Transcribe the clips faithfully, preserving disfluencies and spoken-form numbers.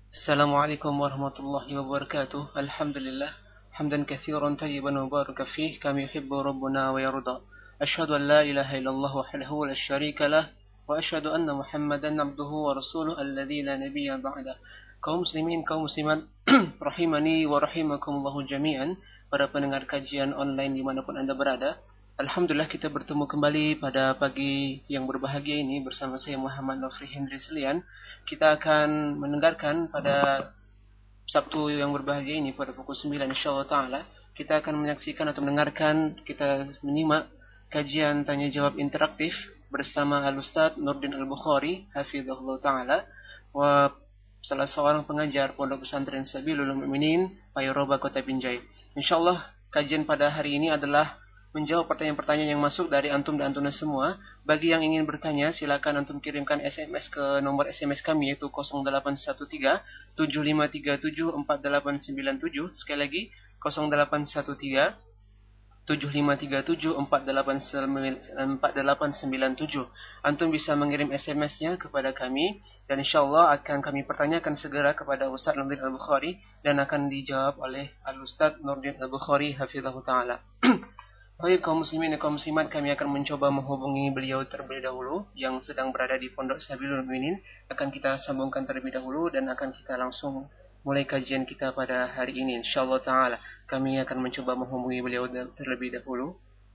Assalamualaikum warahmatullahi wabarakatuh. Alhamdulillah. Hamdan kathiran tayyiban mubaraka fih kama yuhibbu rabbuna wa yarda. Asyhadu an la ilaha illallah wahdahu la syarika lah wa asyhadu anna Muhammadan abduhu wa rasuluhu alladzi la nabiyya ba'dah. Kaum muslimin, kaum muslimat rahimani wa rahimakumullahu jami'an. Para pendengar kajian online dimanapun Anda berada, Alhamdulillah kita bertemu kembali pada pagi yang berbahagia ini bersama saya Muhammad Nofri Hendri Selian. Kita akan mendengarkan pada Sabtu yang berbahagia ini pada pukul sembilan insyaallah ta'ala. Kita akan menyaksikan atau mendengarkan, kita menyimak kajian tanya jawab interaktif bersama Al-Ustaz Nurdin Al-Bukhari hafizahullah ta'ala, wa salah seorang pengajar Pondok Pesantren Sabilul Mu'minin Payaroba Kota Binjai. Insyaallah kajian pada hari ini adalah menjawab pertanyaan-pertanyaan yang masuk dari antum dan antuna semua. Bagi yang ingin bertanya, silakan antum kirimkan S M S ke nomor S M S kami yaitu nol delapan satu tiga tujuh lima tiga tujuh empat delapan sembilan tujuh. Sekali lagi nol delapan satu tiga tujuh lima tiga tujuh empat delapan sembilan tujuh. Antum bisa mengirim S M S-nya kepada kami dan insyaallah akan kami pertanyakan segera kepada Ustaz Nurdin Al-Bukhari dan akan dijawab oleh Al-Ustaz Nurdin Al-Bukhari hafizahullah ta'ala. Baik kaum muslimin dan kaum muslimat, kami akan mencoba menghubungi beliau terlebih dahulu yang sedang berada di Pondok Sabilul Mu'minin. Akan kita sambungkan terlebih dahulu dan akan kita langsung mulai kajian kita pada hari ini insyaallah ta'ala. Kami akan mencoba menghubungi beliau terlebih dahulu.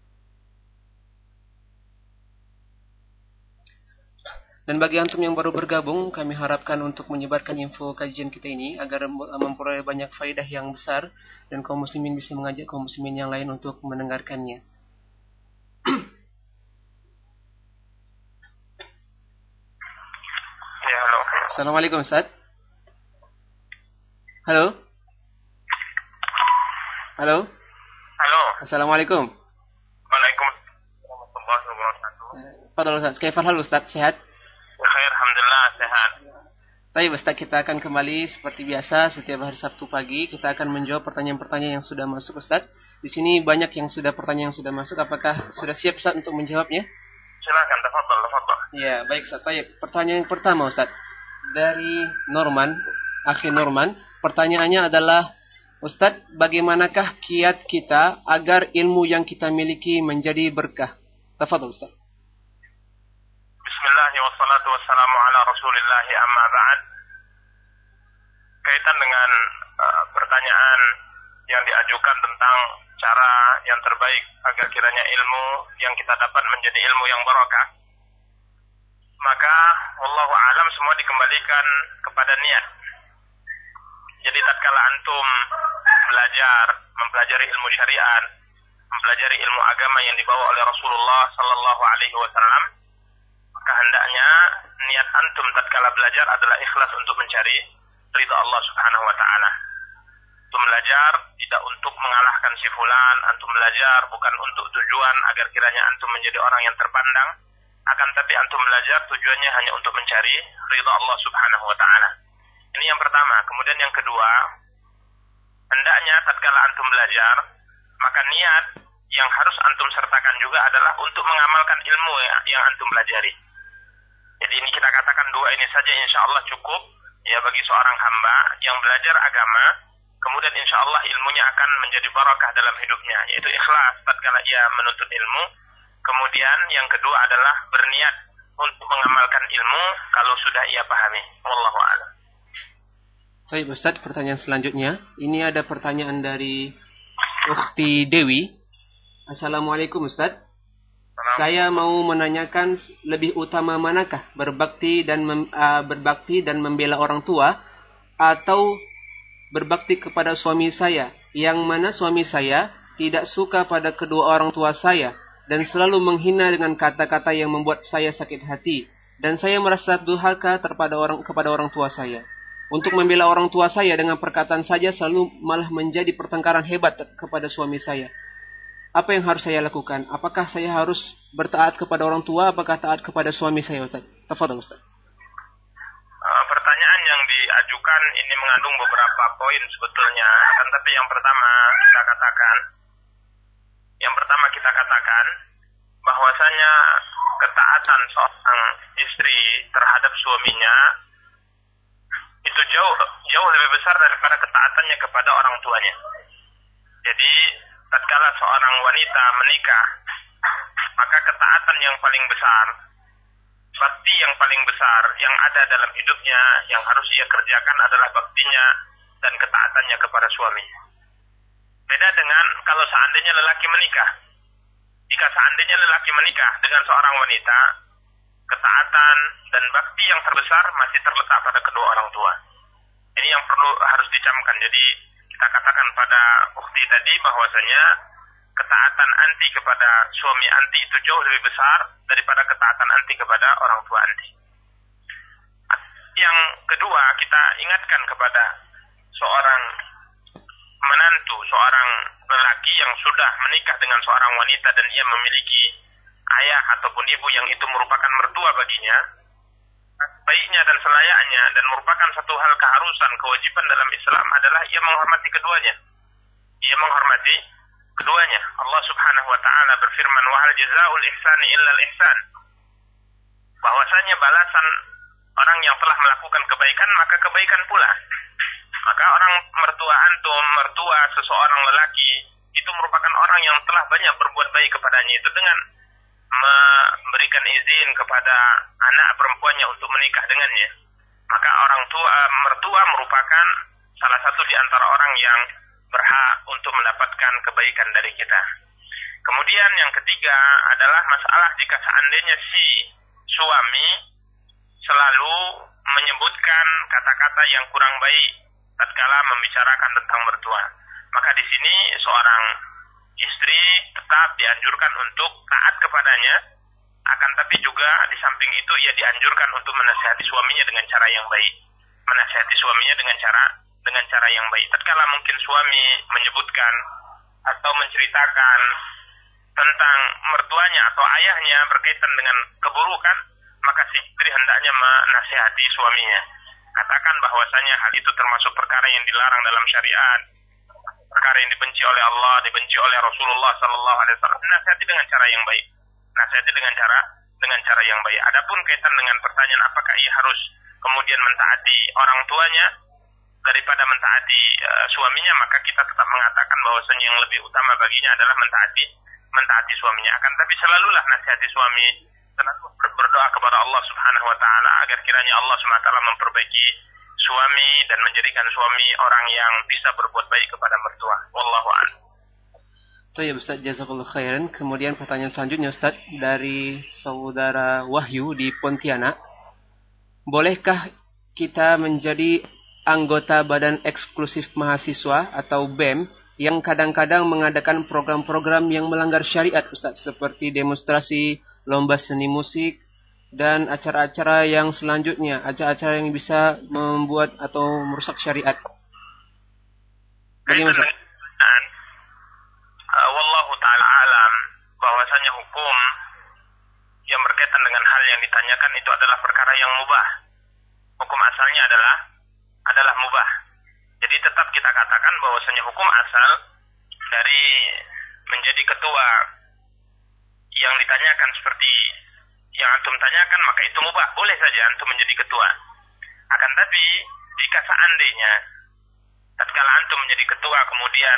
Dan bagi antum yang baru bergabung, kami harapkan untuk menyebarkan info kajian kita ini agar memperoleh banyak faedah yang besar dan kaum muslimin bisa mengajak kaum muslimin yang lain untuk mendengarkannya. Ya, halo. Assalamualaikum Ustaz. Halo. Halo. Halo. Assalamualaikum. Waalaikumsalam warahmatullahi wabarakatuh. Fadhal Ustaz. Kaifal hal Ustaz? Sehat? Khair, alhamdulillah, sehat. Baik Ustaz, kita akan kembali seperti biasa setiap hari Sabtu pagi. Kita akan menjawab pertanyaan-pertanyaan yang sudah masuk Ustaz. Di sini banyak yang sudah pertanyaan yang sudah masuk. Apakah sudah siap Ustaz untuk menjawabnya? Silakan, tafadhal, tafadhal. Ya, baik Ustaz. Baik. Pertanyaan yang pertama Ustaz dari Norman, Akhi Norman. Pertanyaannya adalah, Ustaz, bagaimanakah kiat kita agar ilmu yang kita miliki menjadi berkah? Tafadhal Ustaz. Bismillah wassalatu wassalamu ala Rasulillah amma ba'd. Kaitan dengan uh, pertanyaan yang diajukan tentang cara yang terbaik agar kiranya ilmu yang kita dapat menjadi ilmu yang barokah, maka wallahu a'lam semua dikembalikan kepada niat. Jadi tatkala antum belajar, mempelajari ilmu syariat, mempelajari ilmu agama yang dibawa oleh Rasulullah sallallahu alaihi wasallam, maka hendaknya niat antum tatkala belajar adalah ikhlas untuk mencari ridha Allah Subhanahu wa taala. Antum belajar tidak untuk mengalahkan si fulan, antum belajar bukan untuk tujuan agar kiranya antum menjadi orang yang terpandang, akan tapi antum belajar tujuannya hanya untuk mencari ridha Allah Subhanahu wa taala. Ini yang pertama. Kemudian yang kedua, hendaknya tatkala antum belajar, maka niat yang harus antum sertakan juga adalah untuk mengamalkan ilmu yang antum pelajari. Jadi ini kita katakan dua ini saja insya Allah cukup ya bagi seorang hamba yang belajar agama, kemudian insya Allah ilmunya akan menjadi barakah dalam hidupnya, yaitu ikhlas tatkala ia menuntut ilmu. Kemudian yang kedua adalah berniat untuk mengamalkan ilmu kalau sudah ia pahami. Wallahu a'lam. Baik Ustaz, pertanyaan selanjutnya. Ini ada pertanyaan dari Ukhti Dewi. Assalamualaikum Ustaz. Saya mau menanyakan lebih utama manakah berbakti dan mem, uh, berbakti dan membela orang tua atau berbakti kepada suami saya, yang mana suami saya tidak suka pada kedua orang tua saya dan selalu menghina dengan kata-kata yang membuat saya sakit hati, dan saya merasa durhaka kepada orang kepada orang tua saya. Untuk membela orang tua saya dengan perkataan saja selalu malah menjadi pertengkaran hebat kepada suami saya. Apa yang harus saya lakukan? Apakah saya harus bertaat kepada orang tua? Apakah taat kepada suami saya, Ustaz? Tafadhal, Ustaz. Uh, pertanyaan yang diajukan ini mengandung beberapa poin sebetulnya. Kan tapi yang pertama kita katakan, yang pertama kita katakan bahwasanya ketaatan seorang istri terhadap suaminya itu jauh jauh lebih besar daripada ketaatannya kepada orang tuanya. Jadi tatkala seorang wanita menikah, maka ketaatan yang paling besar, bakti yang paling besar yang ada dalam hidupnya yang harus ia kerjakan adalah baktinya dan ketaatannya kepada suami. Beda dengan kalau seandainya lelaki menikah. Jika seandainya lelaki menikah dengan seorang wanita, ketaatan dan bakti yang terbesar masih terletak pada kedua orang tua. Ini yang perlu harus dicamkan. Jadi kita katakan pada ukti tadi bahwasanya ketaatan anti kepada suami anti itu jauh lebih besar daripada ketaatan anti kepada orang tua anti. Yang kedua, kita ingatkan kepada seorang menantu, seorang lelaki yang sudah menikah dengan seorang wanita dan ia memiliki ayah ataupun ibu yang itu merupakan mertua baginya, baiknya dan selayaknya dan merupakan satu hal keharusan, kewajiban dalam Islam adalah ia menghormati keduanya. Ia menghormati keduanya. Allah Subhanahu wa taala berfirman, "Wa hal jazaa'ul ihsani illa al-ihsan." Bahwasanya balasan orang yang telah melakukan kebaikan maka kebaikan pula. Maka orang mertua antum, mertua seseorang lelaki itu merupakan orang yang telah banyak berbuat baik kepadanya, itu dengan memberikan izin kepada anak perempuannya untuk menikah dengannya. Maka orang tua mertua merupakan salah satu di antara orang yang berhak untuk mendapatkan kebaikan dari kita. Kemudian yang ketiga adalah masalah jika seandainya si suami selalu menyebutkan kata-kata yang kurang baik tatkala membicarakan tentang mertua. Maka di sini seorang istri tetap dianjurkan untuk taat kepadanya, akan tapi juga di samping itu ia dianjurkan untuk menasihati suaminya dengan cara yang baik. Menasihati suaminya dengan cara dengan cara yang baik. Tatkala mungkin suami menyebutkan atau menceritakan tentang mertuanya atau ayahnya berkaitan dengan keburukan, maka si istri hendaknya menasihati suaminya. Katakan bahwasanya hal itu termasuk perkara yang dilarang dalam syariat, perkara yang dibenci oleh Allah, dibenci oleh Rasulullah sallallahu alaihi wasallam. Nasihati dengan cara yang baik. Nasihati dengan cara dengan cara yang baik. Adapun kaitan dengan pertanyaan apakah ia harus kemudian mentaati orang tuanya daripada mentaati uh, suaminya, maka kita tetap mengatakan bahwasanya yang lebih utama baginya adalah mentaati mentaati suaminya. Akan tapi selalulah nasihati suami, selalu berdoa kepada Allah Subhanahu wa taala agar kiranya Allah Subhanahu wa taala memperbaiki suami dan menjadikan suami orang yang bisa berbuat baik kepada mertua. Wallahu a'lam. Baik Ustaz, jazakallahu khairan. Kemudian pertanyaan selanjutnya Ustaz dari saudara Wahyu di Pontianak. Bolehkah kita menjadi anggota Badan Eksklusif Mahasiswa atau B E M yang kadang-kadang mengadakan program-program yang melanggar syariat Ustaz, seperti demonstrasi, lomba seni musik, dan acara-acara yang selanjutnya, acara-acara yang bisa membuat atau merusak syariat? Bagaimana Ustaz? Uh, Wallahu ta'ala alam, bahwasanya hukum yang berkaitan dengan hal yang ditanyakan itu adalah perkara yang mubah. Hukum asalnya adalah adalah mubah. Jadi tetap kita katakan bahwasanya hukum asal dari menjadi ketua yang ditanyakan seperti yang antum tanyakan, maka itu mubah, boleh saja antum menjadi ketua. Akan tapi jika seandainya tatkala antum menjadi ketua kemudian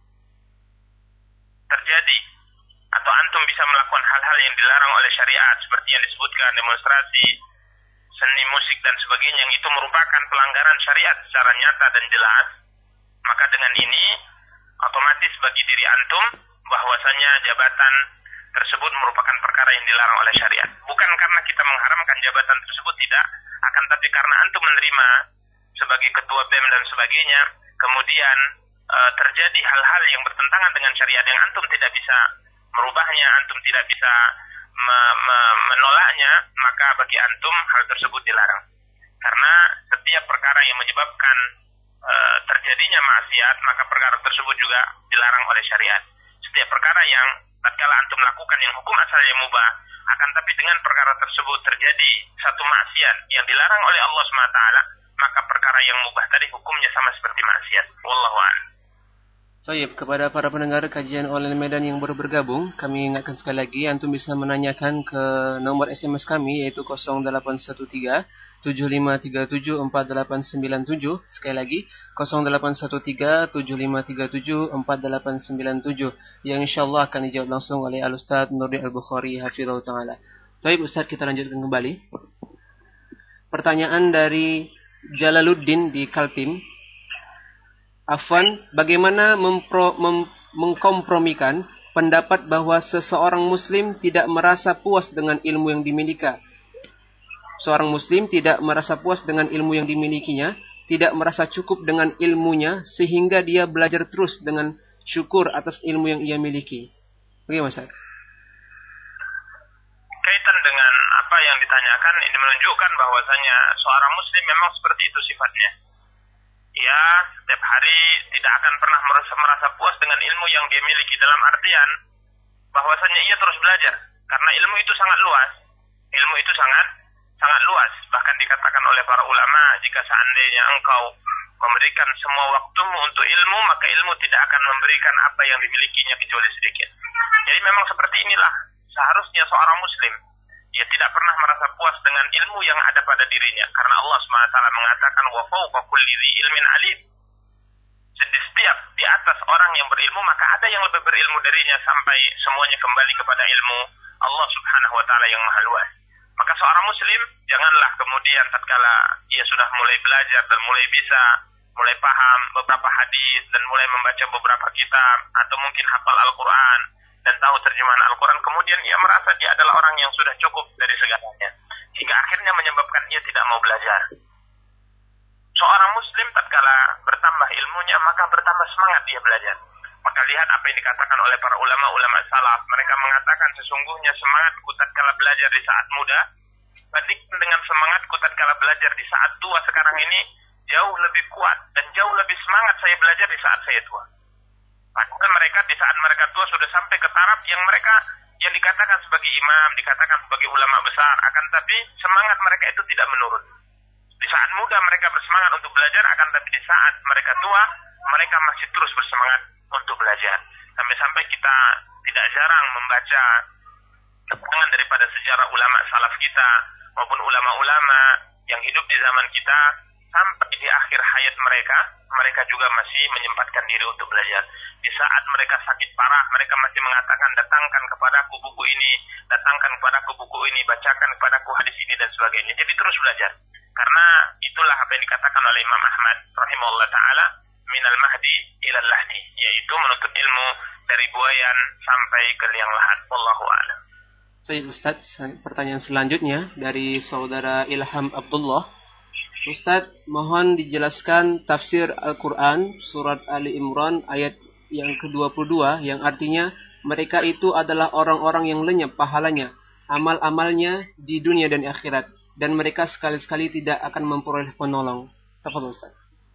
terjadi atau antum bisa melakukan hal-hal yang dilarang oleh syariat seperti yang disebutkan demonstrasi, seni musik dan sebagainya, yang itu merupakan pelanggaran syariat secara nyata dan jelas, maka dengan ini otomatis bagi diri antum bahwasanya jabatan tersebut merupakan perkara yang dilarang oleh syariat. Bukan karena kita mengharamkan jabatan tersebut, tidak, akan tapi karena antum menerima sebagai ketua B E M dan sebagainya, kemudian e, terjadi hal-hal yang bertentangan dengan syariat yang antum tidak bisa merubahnya, antum tidak bisa me, me, menolaknya, maka bagi antum hal tersebut dilarang. Karena setiap perkara yang menyebabkan e, terjadinya maksiat, maka perkara tersebut juga dilarang oleh syariat. Setiap perkara yang tatkala antum melakukan yang hukum asalnya mubah, akan tapi dengan perkara tersebut terjadi satu maksiat yang dilarang oleh Allah subhanahu wa taala, maka perkara yang mubah tadi hukumnya sama seperti maksiat. Wallahu a'lam. Baik, kepada para pendengar kajian online Medan yang baru bergabung, kami ingatkan sekali lagi, antum bisa menanyakan ke nomor S M S kami yaitu nol delapan satu tiga tujuh lima tiga tujuh empat delapan sembilan tujuh. Sekali lagi nol delapan satu tiga tujuh lima tiga tujuh empat delapan sembilan tujuh, yang insyaallah akan dijawab langsung oleh Al-Ustaz Nurdin Al-Bukhari hafizahullah taala. Baik Ustaz, kita lanjutkan kembali. Pertanyaan dari Jalaluddin di Kaltim. Afwan, bagaimana mempro, mem, mengkompromikan pendapat bahwa seseorang muslim tidak merasa puas dengan ilmu yang dimiliki? Seorang muslim tidak merasa puas dengan ilmu yang dimilikinya, tidak merasa cukup dengan ilmunya, sehingga dia belajar terus dengan syukur atas ilmu yang ia miliki. Bagaimana Ustaz? Kaitan dengan apa yang ditanyakan, ini menunjukkan bahwasanya seorang muslim memang seperti itu sifatnya. Ia setiap hari tidak akan pernah merasa, merasa puas dengan ilmu yang dia miliki, dalam artian bahwasanya ia terus belajar, karena ilmu itu sangat luas. Ilmu itu sangat sangat luas. Bahkan dikatakan oleh para ulama, jika seandainya engkau memberikan semua waktumu untuk ilmu, maka ilmu tidak akan memberikan apa yang dimilikinya kecuali sedikit. Jadi memang seperti inilah seharusnya seorang muslim. Ia tidak pernah merasa puas dengan ilmu yang ada pada dirinya, karena Allah subhanahu wa taala mengatakan wa fawqa kulli dzi ilmin alim. Setiap di atas orang yang berilmu, maka ada yang lebih berilmu darinya, sampai semuanya kembali kepada ilmu Allah subhanahu wa taala yang maha luas. Maka seorang muslim janganlah kemudian tatkala ia sudah mulai belajar dan mulai bisa, mulai paham beberapa hadis dan mulai membaca beberapa kitab, atau mungkin hafal Al-Quran dan tahu terjemahan Al-Quran, kemudian ia merasa dia adalah orang yang sudah cukup dari segalanya, hingga akhirnya menyebabkan ia tidak mau belajar. Seorang muslim tatkala bertambah ilmunya, maka bertambah semangat dia belajar. Maka lihat apa yang dikatakan oleh para ulama-ulama salaf. Mereka mengatakan sesungguhnya semangatku tatkala belajar di saat muda bandingkan dengan semangatku tatkala belajar di saat tua sekarang ini, jauh lebih kuat dan jauh lebih semangat saya belajar di saat saya tua. Bahkan mereka di saat mereka tua sudah sampai ke taraf yang mereka yang dikatakan sebagai imam, dikatakan sebagai ulama besar, akan tapi semangat mereka itu tidak menurun. Di saat muda mereka bersemangat untuk belajar, akan tapi di saat mereka tua mereka masih terus bersemangat untuk belajar. Sampai-sampai kita tidak jarang membaca keterangan daripada sejarah ulama salaf kita maupun ulama-ulama yang hidup di zaman kita, sampai di akhir hayat mereka, mereka juga masih menyempatkan diri untuk belajar. Di saat mereka sakit parah, mereka masih mengatakan, datangkan kepadaku buku ini, datangkan kepadaku buku ini, bacakan kepadaku hadis ini, dan sebagainya. Jadi terus belajar. Karena itulah apa yang dikatakan oleh Imam Ahmad rahimahullah ta'ala, minal mahdi ilal lahdi, yaitu menuntut ilmu dari buayan sampai ke liang lahat. Wallahu a'lam. Saya Ustaz, pertanyaan selanjutnya dari saudara Ilham Abdullah. Ustaz, mohon dijelaskan tafsir Al-Quran surat Ali Imran ayat yang ke dua puluh dua, yang artinya mereka itu adalah orang-orang yang lenyap pahalanya, amal-amalnya di dunia dan akhirat, dan mereka sekali-sekali tidak akan memperoleh penolong. Tafadhol Ustaz.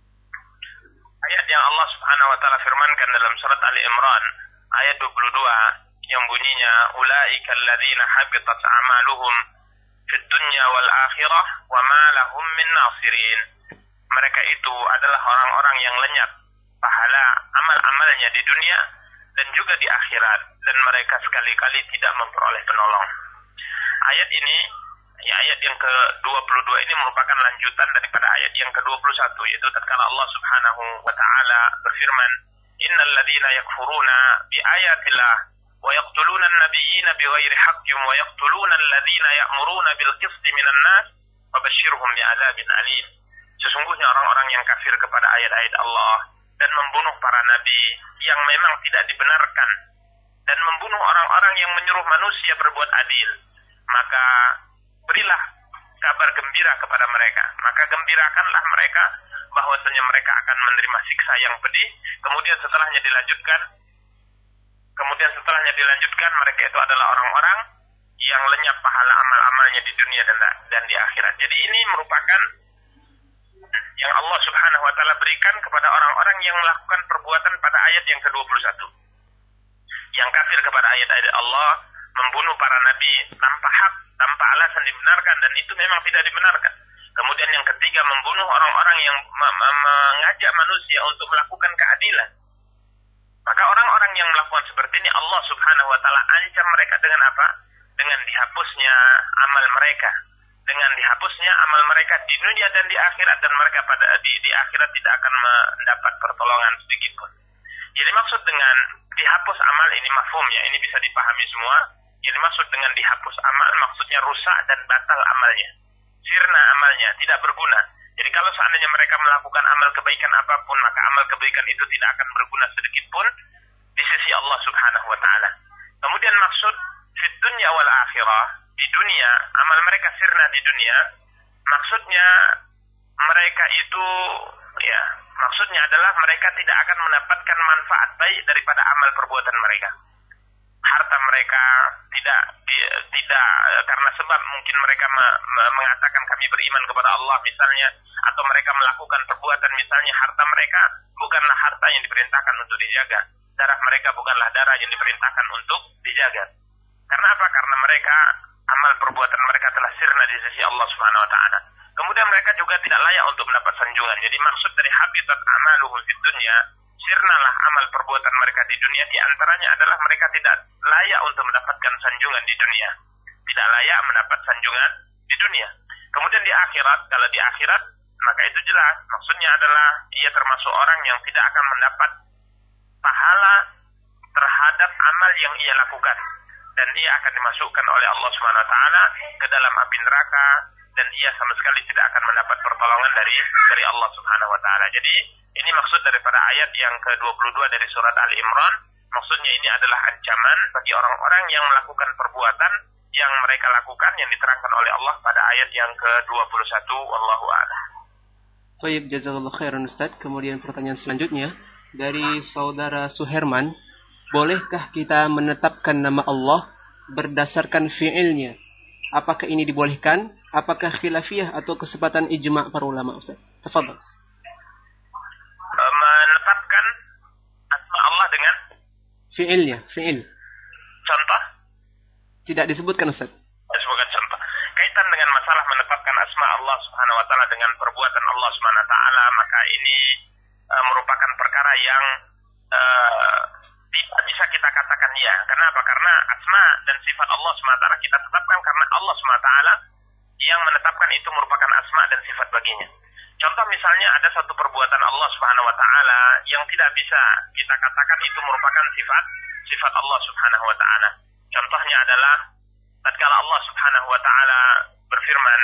Ayat yang Allah Subhanahu wa taala firmankan dalam surat Ali Imran ayat dua puluh dua yang bunyinya ulaika alladzina habitat a'maluhum fid dunya wal akhirah wa ma lahum min nasirin. Mereka itu adalah orang-orang yang lenyap pahala amal-amalnya di dunia dan juga di akhirat, dan mereka sekali-kali tidak memperoleh penolong. Ayat ini, ya, ayat yang ke dua puluh dua ini merupakan lanjutan daripada ayat yang ke dua puluh satu, yaitu tatkala Allah Subhanahu wa taala berfirman, innal ladzina yakfuruna bi ayatillah wa yaqtuluna an-nabiyyina bighairi haqqin wa yaqtuluna alladzina ya'muruna bil qisti minan nas fabashshirhum bi'adzabin alim. Sesungguhnya orang-orang yang kafir kepada ayat-ayat Allah dan membunuh para nabi yang memang tidak dibenarkan, dan membunuh orang-orang yang menyuruh manusia berbuat adil, maka berilah kabar gembira kepada mereka. Maka gembirakanlah mereka bahwasanya mereka akan menerima siksa yang pedih. Kemudian setelahnya dilanjutkan, kemudian setelahnya dilanjutkan mereka itu adalah orang-orang yang lenyap pahala amal-amalnya di dunia dan, dan di akhirat. Jadi ini merupakan yang Allah Subhanahu wa taala berikan kepada orang-orang yang melakukan perbuatan pada ayat yang ke dua puluh satu. Yang kafir kepada ayat-ayat Allah, membunuh para nabi tanpa hak, tanpa alasan dibenarkan, dan itu memang tidak dibenarkan. Kemudian yang ketiga, membunuh orang-orang yang mengajak manusia untuk melakukan keadilan. Maka orang-orang yang melakukan seperti ini, Allah Subhanahu wa taala ancam mereka dengan apa? Dengan dihapusnya amal mereka, dengan dihapusnya amal mereka di dunia dan di akhirat, dan mereka pada di, di akhirat tidak akan mendapat pertolongan sedikit pun. Jadi maksud dengan dihapus amal ini mafhumnya, ini bisa dipahami semua. Yang dimaksud dengan dihapus amal maksudnya rusak dan batal amalnya, sirna amalnya, tidak berguna. Jadi kalau seandainya mereka melakukan amal kebaikan apapun, maka amal kebaikan itu tidak akan berguna sedikit pun di sisi Allah Subhanahu wa taala. Kemudian maksud fid dunya wal akhirah, di dunia amal mereka sirna di dunia, maksudnya mereka itu ya, maksudnya adalah mereka tidak akan mendapatkan manfaat baik daripada amal perbuatan mereka. Harta mereka tidak tidak karena sebab mungkin mereka me, me, mengatakan kami beriman kepada Allah misalnya, atau mereka melakukan perbuatan misalnya, harta mereka bukanlah harta yang diperintahkan untuk dijaga. Darah mereka bukanlah darah yang diperintahkan untuk dijaga. Karena apa? Karena mereka amal perbuatan mereka telah sirna di sisi Allah Subhanahu wa taala. Kemudian mereka juga tidak layak untuk mendapat sanjungan. Jadi maksud dari habitat amaluhum fid dunya, sirnalah amal perbuatan mereka di dunia, di antaranya adalah mereka tidak layak untuk mendapatkan sanjungan di dunia. Tidak layak mendapat sanjungan di dunia. Kemudian di akhirat, kalau di akhirat, maka itu jelas. Maksudnya adalah ia termasuk orang yang tidak akan mendapat pahala terhadap amal yang ia lakukan. Dan ia akan dimasukkan oleh Allah Subhanahu wa taala ke dalam api neraka, dan ia sama sekali tidak akan mendapat pertolongan dari dari Allah Subhanahu wa taala. Jadi ini maksud daripada ayat yang ke dua puluh dua dari surat Ali Imran. Maksudnya ini adalah ancaman bagi orang-orang yang melakukan perbuatan yang mereka lakukan yang diterangkan oleh Allah pada ayat yang ke dua puluh satu. Wallahu a'lam. Baik, jazakallahu khairan Ustaz. Kemudian pertanyaan selanjutnya dari saudara Suherman, bolehkah kita menetapkan nama Allah berdasarkan fi'ilnya? Apakah ini dibolehkan? Apakah khilafiyah atau kesepakatan ijma' para ulama, Ustaz? Tafadhal. Menetapkan asma Allah dengan fi'ilnya, fi'il. Contoh? Tidak disebutkan, Ustaz. Disebutkan contoh. Kaitan dengan masalah menetapkan asma Allah Subhanahu wa taala dengan perbuatan Allah Subhanahu wa taala, maka ini uh, merupakan perkara yang uh, tidak bisa kita katakan ya. Kenapa? Karena asma dan sifat Allah Subhanahu wa taala kita tetapkan karena Allah Subhanahu wa taala yang menetapkan itu merupakan asma dan sifat baginya. Contoh misalnya ada satu perbuatan Allah Subhanahu wa taala yang tidak bisa kita katakan itu merupakan sifat sifat Allah Subhanahu wa taala. Contohnya adalah tatkala Allah Subhanahu wa taala berfirman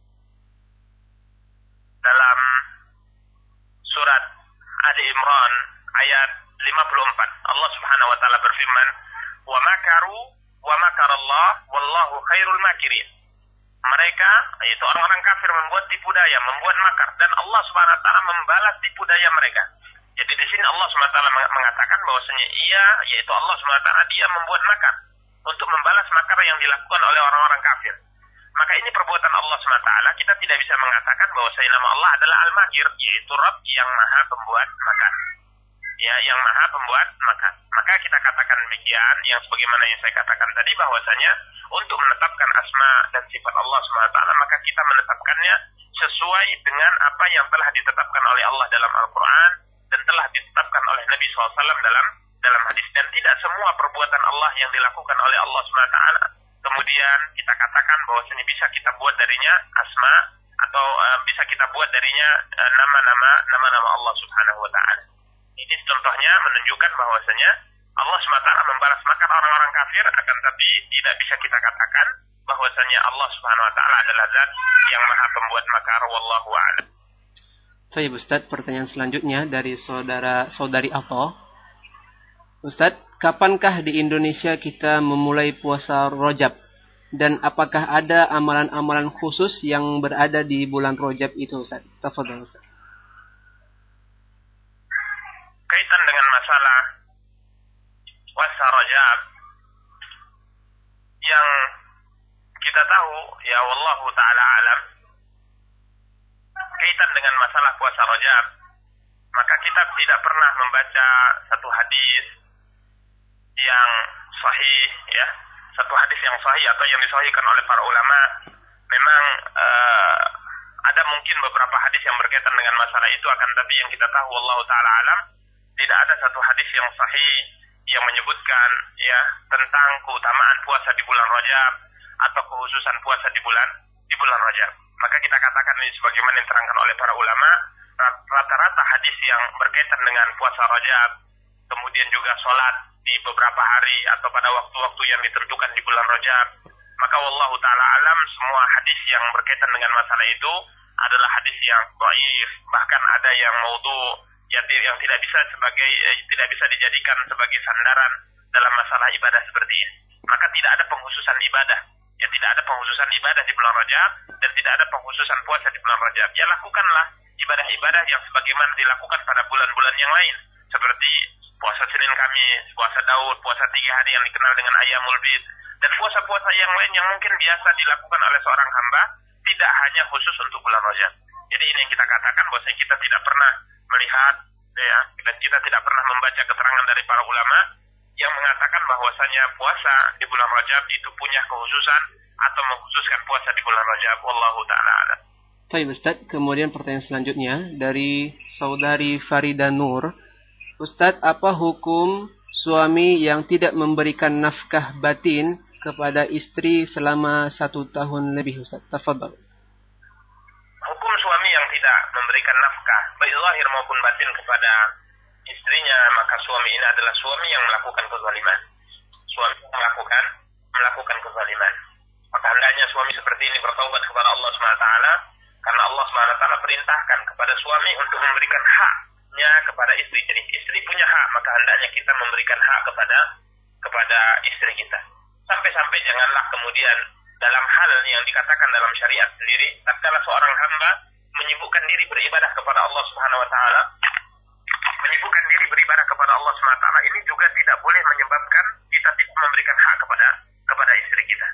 dalam surat Ali Imran ayat lima puluh empat. Allah Subhanahu wa taala berfirman, "Wa makaru wa makarallah wallahu khairul makirin." Mereka, yaitu orang-orang kafir, membuat tipu daya, membuat makar, dan Allah Subhanahu wa taala membalas tipu daya mereka. Jadi di sini Allah Subhanahu wa taala mengatakan bahwasanya ia, yaitu Allah Subhanahu wa taala, dia membuat makar untuk membalas makar yang dilakukan oleh orang-orang kafir. Maka ini perbuatan Allah Subhanahu wa taala, kita tidak bisa mengatakan bahwasanya nama Allah adalah Al-Makir, yaitu Rabb yang Maha Pembuat makar. Ya, yang Maha Pembuat makar. Maka kita katakan demikian, yang sebagaimana yang saya katakan tadi, bahwasanya untuk menetapkan asma dan sifat Allah Subhanahu wa taala, maka kita menetapkannya sesuai dengan apa yang telah ditetapkan oleh Allah dalam Al-Qur'an dan telah ditetapkan oleh Nabi shallallahu alaihi wasallam dalam dalam hadis. Dan tidak semua perbuatan Allah yang dilakukan oleh Allah Subhanahu wa taala kemudian kita katakan bahwasanya bisa kita buat darinya asma atau uh, bisa kita buat darinya uh, nama-nama nama-nama Allah Subhanahu wa taala. Ini contohnya menunjukkan bahwasanya Allah subhanahu wa taala membalas makar orang-orang kafir, akan tapi tidak bisa kita katakan bahwasanya Allah Subhanahu wa taala adalah zat yang Maha Pembuat makar. Wallahu a'lam. Baik, Ustaz, pertanyaan selanjutnya dari saudara saudari Ato. Ustaz, kapankah di Indonesia kita memulai puasa Rajab? Dan apakah ada amalan-amalan khusus yang berada di bulan Rajab itu, Ustaz? Tafadhol, Ustaz. Kaitan dengan masalah puasa Rajab, yang kita tahu, ya wallahu ta'ala alam, kaitan dengan masalah puasa Rajab, maka kita tidak pernah membaca satu hadis yang sahih, ya, satu hadis yang sahih atau yang disahihkan oleh para ulama. Memang uh, ada mungkin beberapa hadis yang berkaitan dengan masalah itu, akan tapi yang kita tahu wallahu ta'ala alam, tidak ada satu hadis yang sahih yang menyebutkan ya tentang keutamaan puasa di bulan Rajab atau kekhususan puasa di bulan di bulan Rajab. Maka kita katakan ini sebagaimana yang diterangkan oleh para ulama, rata-rata hadis yang berkaitan dengan puasa Rajab, kemudian juga sholat di beberapa hari atau pada waktu-waktu yang ditentukan di bulan Rajab, maka wallahu ta'ala alam, semua hadis yang berkaitan dengan masalah itu adalah hadis yang dhaif, bahkan ada yang maudhu, yang, yang tidak bisa sebagai eh, tidak bisa dijadikan sebagai sandaran dalam masalah ibadah seperti ini. Maka tidak ada pengkhususan ibadah, ya tidak ada pengkhususan ibadah di bulan Rajab dan tidak ada pengkhususan puasa di bulan Rajab. Ya lakukanlah ibadah-ibadah yang sebagaimana dilakukan pada bulan-bulan yang lain, seperti puasa Senin Kamis, puasa Daud, puasa tiga hari yang dikenal dengan Ayyamul Bid, dan puasa-puasa yang lain yang mungkin biasa dilakukan oleh seorang hamba, tidak hanya khusus untuk bulan Rajab. Jadi ini yang kita katakan bahwa kita tidak pernah melihat, ya, dan kita tidak pernah membaca keterangan dari para ulama yang mengatakan bahwasanya puasa di bulan Rajab itu punya kekhususan atau mengkhususkan puasa di bulan Rajab. Wallahu ta'ala a'lam. Baik Ustaz, kemudian pertanyaan selanjutnya dari saudari Farida Nur. Ustaz, apa hukum suami yang tidak memberikan nafkah batin kepada istri selama satu tahun lebih, Ustaz? Tafadhal. Hukum suami yang tidak memberikan nafkah baik zahir maupun batin kepada istrinya, maka suami ini adalah suami yang melakukan kezaliman. Suami yang melakukan melakukan kezaliman. Maka hendaknya suami seperti ini bertaubat kepada Allah subhanahu wa taala, karena Allah subhanahu wa taala perintahkan kepada suami untuk memberikan haknya kepada istri. Jadi istri punya hak, maka hendaknya kita memberikan hak kepada kepada istri kita. Sampai-sampai janganlah kemudian dalam hal yang dikatakan dalam syariat sendiri, tatkala seorang hamba menyibukkan diri beribadah kepada Allah Subhanahu wa taala, menyibukkan diri beribadah kepada Allah Subhanahu wa taala ini juga tidak boleh menyebabkan kita tidak memberikan hak kepada kepada istri kita.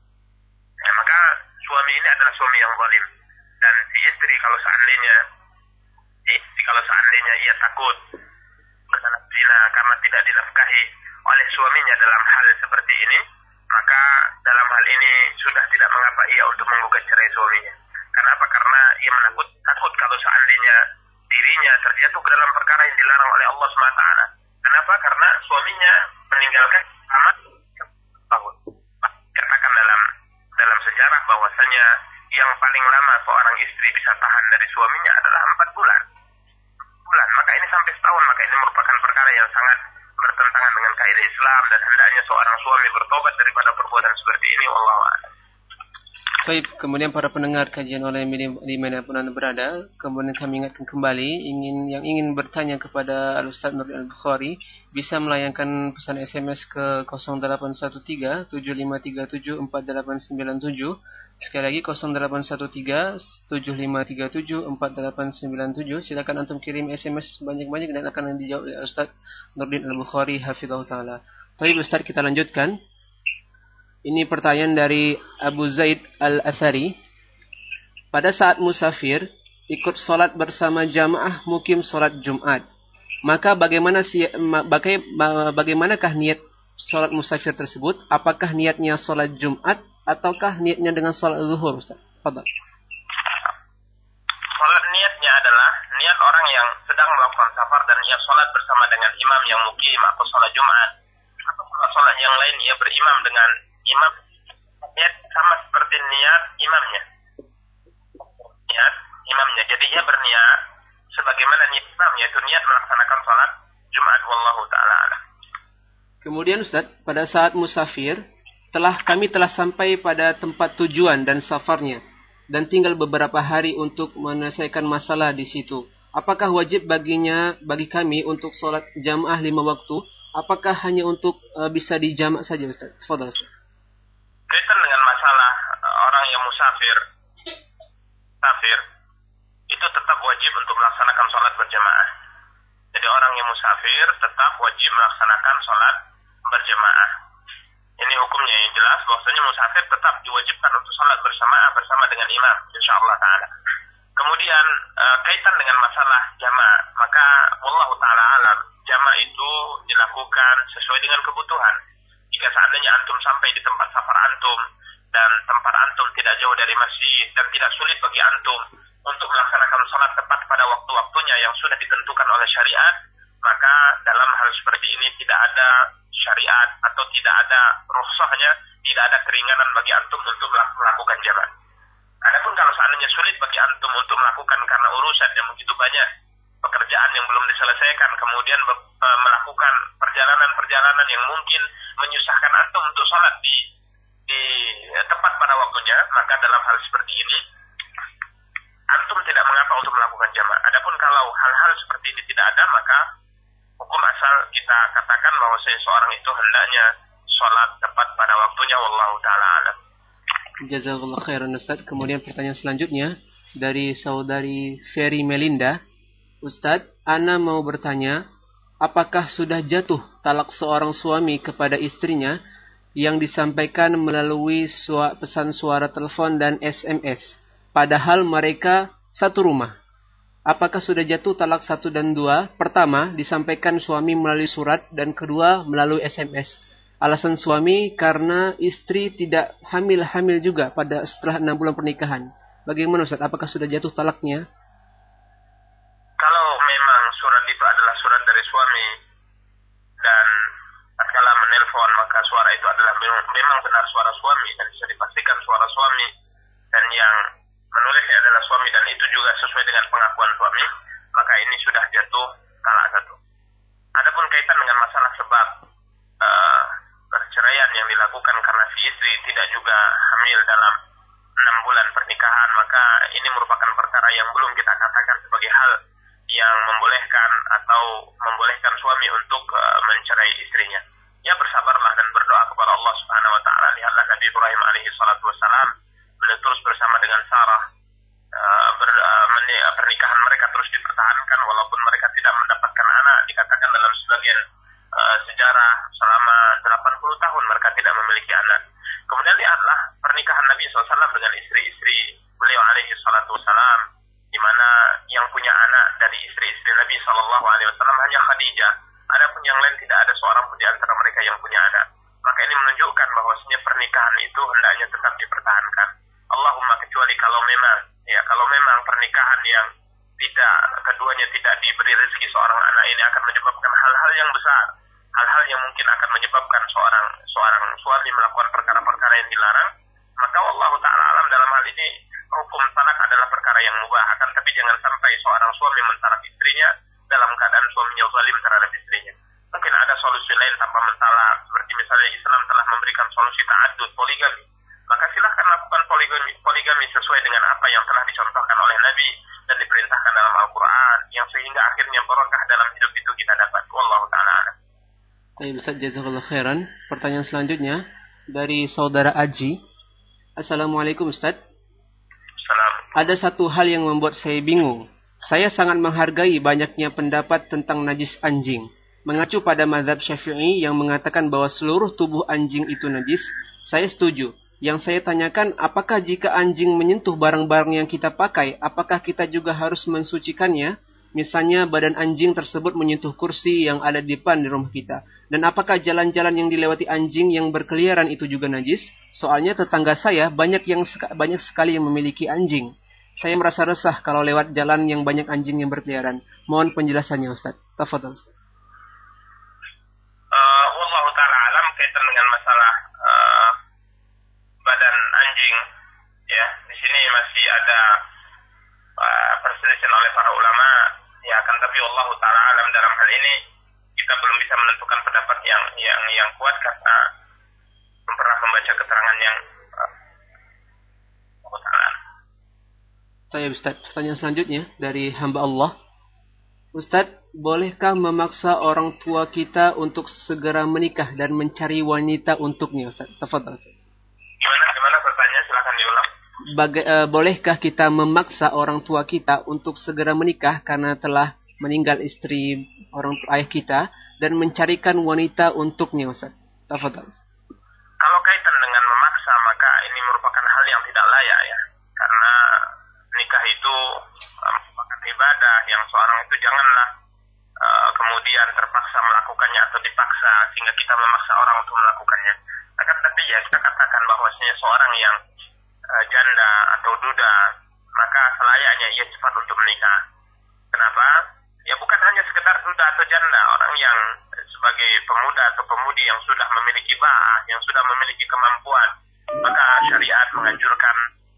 Ya, maka suami ini adalah suami yang zalim, dan si istri kalau seandainya istri kalau seandainya ia takut bersalah zina karena tidak dinafkahi oleh suaminya dalam hal seperti ini, maka dalam hal ini sudah tidak mengapa ia untuk menggugat cerai suaminya. Karena apa? Karena ia menakut takut kalau seandainya dirinya terjatuh ke dalam perkara yang dilarang oleh Allah subhanahu wa taala. Kenapa? Karena suaminya meninggalkan amat tahun. Katakan dalam dalam sejarah bahwasanya yang paling lama seorang istri bisa tahan dari suaminya adalah empat bulan. Bulan. Maka ini sampai setahun, maka ini merupakan perkara yang sangat bertentangan dengan kaidah Islam, dan hendaknya seorang suami bertobat daripada perbuatan seperti ini. Wallahu a'lam. Baik, kemudian para pendengar kajian oleh di manapun Anda berada, kemudian kami ingatkan kembali, ingin yang ingin bertanya kepada Al-Ustaz Nurdin Al-Bukhari bisa melayangkan pesan S M S ke nol delapan satu tiga tujuh lima tiga tujuh empat delapan sembilan tujuh. Sekali lagi nol delapan satu tiga tujuh lima tiga tujuh empat delapan sembilan tujuh. Silakan antum kirim S M S banyak-banyak dan akan dijawab oleh Ustaz Nurdin Al-Bukhari hafizahullah taala. Baik Ustaz, kita lanjutkan. Ini pertanyaan dari Abu Zaid Al-Athari. Pada saat musafir ikut sholat bersama jamaah mukim sholat Jumat, maka bagaimana si, baga, bagaimanakah niat sholat musafir tersebut? Apakah niatnya sholat Jumat ataukah niatnya dengan sholat zuhur, Ustaz? Fadhal. Sholat niatnya adalah niat orang yang sedang melakukan safar dan ia sholat bersama dengan imam yang mukim atau sholat Jumat atau sholat yang lain ia berimam dengan imam, niat sama seperti niat imamnya. Niat imamnya. Jadi ia berniat sebagaimana niat imamnya, itu niat melaksanakan sholat Jumat. Wallahu ta'ala a'lam. Kemudian Ustaz, pada saat musafir, telah kami telah sampai pada tempat tujuan dan safarnya, dan tinggal beberapa hari untuk menyelesaikan masalah di situ. Apakah wajib baginya, bagi kami untuk sholat jamaah lima waktu? Apakah hanya untuk uh, bisa dijamak saja, Ustaz? Fadhal, Ustaz. Kaitan dengan masalah uh, orang yang musafir, musafir itu tetap wajib untuk melaksanakan sholat berjamaah. Jadi orang yang musafir tetap wajib melaksanakan sholat berjamaah. Ini hukumnya yang jelas, bahwasanya musafir tetap diwajibkan untuk sholat bersama bersama dengan imam, insyaallah taala. Kemudian uh, kaitan dengan masalah jamaah, maka wallahu taala alam, jamaah itu dilakukan sesuai dengan kebutuhan. Jika seandainya antum sampai di tempat safar antum dan tempat antum tidak jauh dari masjid dan tidak sulit bagi antum untuk melaksanakan sholat tepat pada waktu-waktunya yang sudah ditentukan oleh syariat, maka dalam hal seperti ini tidak ada syariat atau tidak ada rukhsahnya, tidak ada keringanan bagi antum untuk melakukan jamaah. Adapun kalau seandainya sulit bagi antum untuk melakukan karena urusan yang begitu banyak, pekerjaan yang belum diselesaikan, kemudian melakukan perjalanan-perjalanan yang mungkin menyusahkan antum untuk sholat di di tepat pada waktunya, maka dalam hal seperti ini antum tidak mengapa untuk melakukan jamaah. Adapun kalau hal-hal seperti ini tidak ada, maka hukum asal kita katakan bahwa seseorang itu hendaknya sholat tepat pada waktunya. Wallahu ta'ala alam. Jazakallah khairan Ustaz. Kemudian pertanyaan selanjutnya dari saudari Ferry Melinda. Ustaz, ana mau bertanya, apakah sudah jatuh talak seorang suami kepada istrinya yang disampaikan melalui sua, pesan suara telepon dan S M S, padahal mereka satu rumah? Apakah sudah jatuh talak satu dan dua? Pertama, disampaikan suami melalui surat, dan kedua melalui S M S. Alasan suami karena istri tidak hamil-hamil juga pada setelah enam bulan pernikahan. Bagaimana Ustaz? Apakah sudah jatuh talaknya? Kalau memang surat itu adalah surat dari suami dan tatkala menelpon maka suara itu adalah memang benar suara suami dan bisa dipastikan suara suami dan yang menulisnya adalah suami dan itu juga sesuai dengan pengakuan suami, maka ini sudah jatuh talak satu. Adapun kaitan dengan masalah sebab uh, perceraian yang dilakukan karena si istri tidak juga hamil dalam enam bulan pernikahan, maka ini merupakan perkara yang belum kita katakan sebagai hal yang membolehkan atau membolehkan suami untuk uh, mencerai istrinya. Ya, bersabarlah dan berdoa kepada Allah Subhanahu wa taala. Lihatlah Nabi Ibrahim alaihi salatu wassalam terus bersama dengan Sarah, uh, ber, uh, pernikahan mereka terus dipertahankan walaupun mereka tidak mendapatkan anak. Dikatakan dalam sebagian uh, sejarah selama delapan puluh tahun mereka tidak memiliki anak. Kemudian lihatlah pernikahan Nabi shallallahu alaihi wasallam dengan istri-istri beliau alaihi salatu wassalam, di mana yang punya anak dari istri-istri Nabi shallallahu alaihi wasallam hanya Khadijah. Adapun yang lain tidak ada seorang pun di antara mereka yang punya anak. Maka ini menunjukkan bahwasanya pernikahan itu hendaknya tetap dipertahankan. Allahumma kecuali kalau memang ya kalau memang pernikahan yang tidak keduanya tidak diberi rezeki seorang anak ini akan menyebabkan hal-hal yang besar, hal-hal yang mungkin akan menyebabkan seorang seorang suami melakukan perkara-perkara yang dilarang, maka Allah taala alam dalam hal ini hukum talak adalah perkara yang mubah. Akan tapi jangan sampai seorang suami mentalak istrinya dalam keadaan suaminya zalim terhadap istrinya. Mungkin ada solusi lain tanpa mentalak, seperti misalnya Islam telah memberikan solusi ta'addud, poligami. Maka silahkan lakukan poligami, poligami sesuai dengan apa yang telah dicontohkan oleh Nabi dan diperintahkan dalam Al-Quran, yang sehingga akhirnya barokah dalam hidup itu kita dapat. Wallahu ta'ala a'lam. Baik, Ustaz, jazakallahu khairan. Pertanyaan selanjutnya dari saudara Aji. Assalamualaikum Ustaz. Salam. Ada satu hal yang membuat saya bingung. Saya sangat menghargai banyaknya pendapat tentang najis anjing. Mengacu pada mazhab Syafi'i yang mengatakan bahwa seluruh tubuh anjing itu najis, saya setuju. Yang saya tanyakan, apakah jika anjing menyentuh barang-barang yang kita pakai, apakah kita juga harus mensucikannya? Misalnya badan anjing tersebut menyentuh kursi yang ada di depan di rumah kita. Dan apakah jalan-jalan yang dilewati anjing yang berkeliaran itu juga najis? Soalnya tetangga saya banyak yang banyak sekali yang memiliki anjing. Saya merasa resah kalau lewat jalan yang banyak anjing yang berkeliaran. Mohon penjelasannya Ustaz. Tafadhol Ustaz. Uh, Wallahu ta'ala alam kaitan dengan masalah uh, badan anjing, ya di sini masih ada uh, perselisihan oleh para ulama, ya akan tapi Allah ta'ala alam dalam hal ini kita belum bisa menentukan pendapat yang yang yang kuat karena belum pernah membaca keterangan yang uh, Allah ta'ala. Saya Ustaz, pertanyaan selanjutnya dari hamba Allah. Ustaz, bolehkah memaksa orang tua kita untuk segera menikah dan mencari wanita untuknya Ustaz? Tafadhol Ustaz. Gimana, gimana pertanyaan? Silakan diulang. Baga- uh, bolehkah kita memaksa orang tua kita untuk segera menikah karena telah meninggal istri orang tua ayah kita dan mencarikan wanita untuknya Ustaz? Tafadhol. Kalau kaitan dengan memaksa, maka ini merupakan hal yang tidak layak ya. Karena nikah itu merupakan ibadah yang seorang itu janganlah uh, kemudian terpaksa melakukannya atau dipaksa sehingga kita memaksa orang untuk melakukannya. Akan tapi ya kita katakan bahwasanya seorang yang uh, janda atau duda maka selayaknya ia cepat untuk menikah. Kenapa? Ya bukan hanya sekedar duda atau janda, orang yang sebagai pemuda atau pemudi yang sudah memiliki ba'ah, yang sudah memiliki kemampuan, maka syariat menganjurkan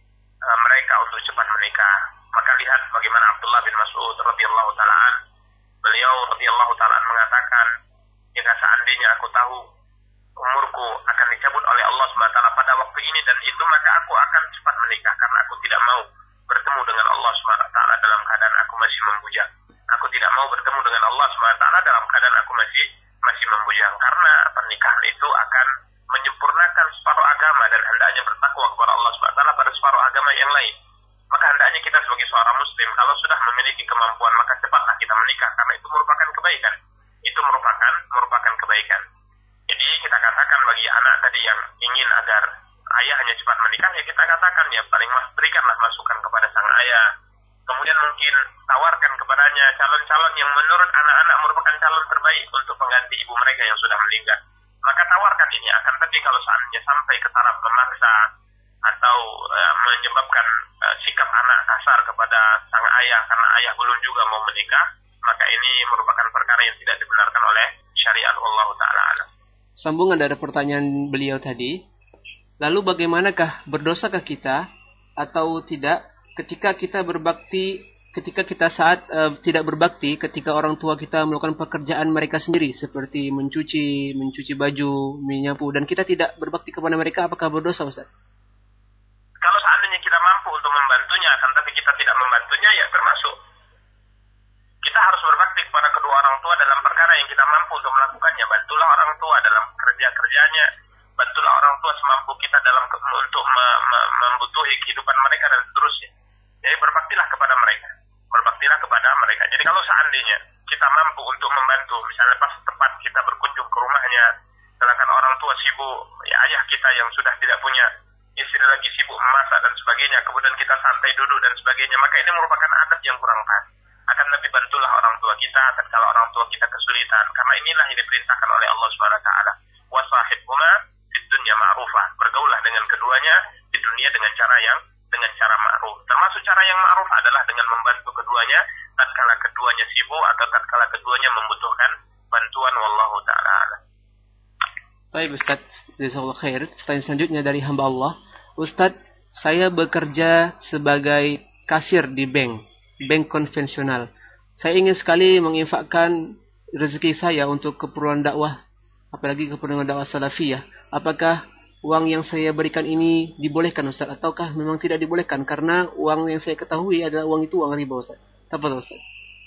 uh, mereka untuk cepat menikah. Maka lihat bagaimana Abdullah bin Mas'ud radhiyallahu taala an, beliau radhiyallahu taala an mengatakan, jika seandainya aku tahu umurku akan dicabut oleh Allah subhanahu wa taala pada waktu ini dan itu, maka aku akan cepat menikah karena aku tidak mau bertemu dengan Allah subhanahu wa taala dalam keadaan aku masih membujang. Aku tidak mau bertemu dengan Allah subhanahu wa taala dalam keadaan aku masih masih membujang, karena pernikahan itu akan menyempurnakan separuh agama dan hendaknya bertakwa kepada Allah subhanahu wa taala pada separuh agama yang lain. Maka hendaknya kita sebagai seorang muslim, kalau sudah memiliki kemampuan, maka cepatlah kita menikah karena itu merupakan kebaikan. Itu merupakan merupakan kebaikan. Jadi kita katakan bagi anak tadi yang ingin agar ayahnya cepat menikah, ya kita katakan ya paling mas berikanlah masukan kepada sang ayah. Kemudian mungkin tawarkan kepadanya calon-calon yang menurut anak-anak merupakan calon terbaik untuk pengganti ibu mereka yang sudah meninggal. Maka tawarkan ini, akan tapi kalau seandainya sampai ke taraf memaksa atau uh, menyebabkan uh, sikap anak kasar kepada sang ayah karena ayah belum juga mau menikah, maka ini merupakan perkara yang tidak dibenarkan oleh syariat Allah Ta'ala. Sambungan dari pertanyaan beliau tadi, lalu bagaimanakah, berdosakah kita atau tidak ketika kita berbakti, ketika kita saat uh, tidak berbakti, ketika orang tua kita melakukan pekerjaan mereka sendiri seperti mencuci, mencuci baju, menyapu, dan kita tidak berbakti kepada mereka, apakah berdosa, Ustaz? Kalau seandainya kita mampu untuk membantunya, akan tapi kita tidak membantunya, ya termasuk. Kita harus berbakti kepada kedua orang tua dalam perkara yang kita mampu untuk melakukannya. Bantulah orang tua dalam kerja-kerjanya, bantulah orang tua semampu kita dalam untuk me- me- membutuhi kehidupan mereka dan seterusnya. Jadi berbaktilah kepada mereka, berbaktilah kepada mereka. Jadi kalau seandainya kita mampu untuk membantu, misalnya pas tepat kita berkunjung ke rumahnya, sedangkan orang tua sibuk, ya ayah kita yang sudah tidak punya istri lagi sibuk memasak dan sebagainya, kemudian kita santai duduk dan sebagainya, maka ini merupakan adat yang kurang pas. Akan lebih bantulah orang tua kita tatkala orang tua kita kesulitan, karena inilah yang diperintahkan oleh Allah Subhanahu wa taala. Wa sahibhuma fid dunya ma'rufah. Bergaulah dengan keduanya di dunia dengan cara yang dengan cara ma'ruf. Termasuk cara yang ma'ruf adalah dengan membantu keduanya tatkala keduanya sibuk atau tatkala keduanya membutuhkan bantuan, wallahu taala. Baik Ustaz, jazakallahu khair. Pertanyaan selanjutnya dari hamba Allah. Ustaz, saya bekerja sebagai kasir di bank, bank konvensional. Saya ingin sekali menginfakkan rezeki saya untuk keperluan dakwah, apalagi keperluan dakwah salafiyah. Apakah uang yang saya berikan ini dibolehkan, Ustaz, ataukah memang tidak dibolehkan? Karena uang yang saya ketahui adalah uang itu uang riba, Ustaz. Tafadhol, Ustaz.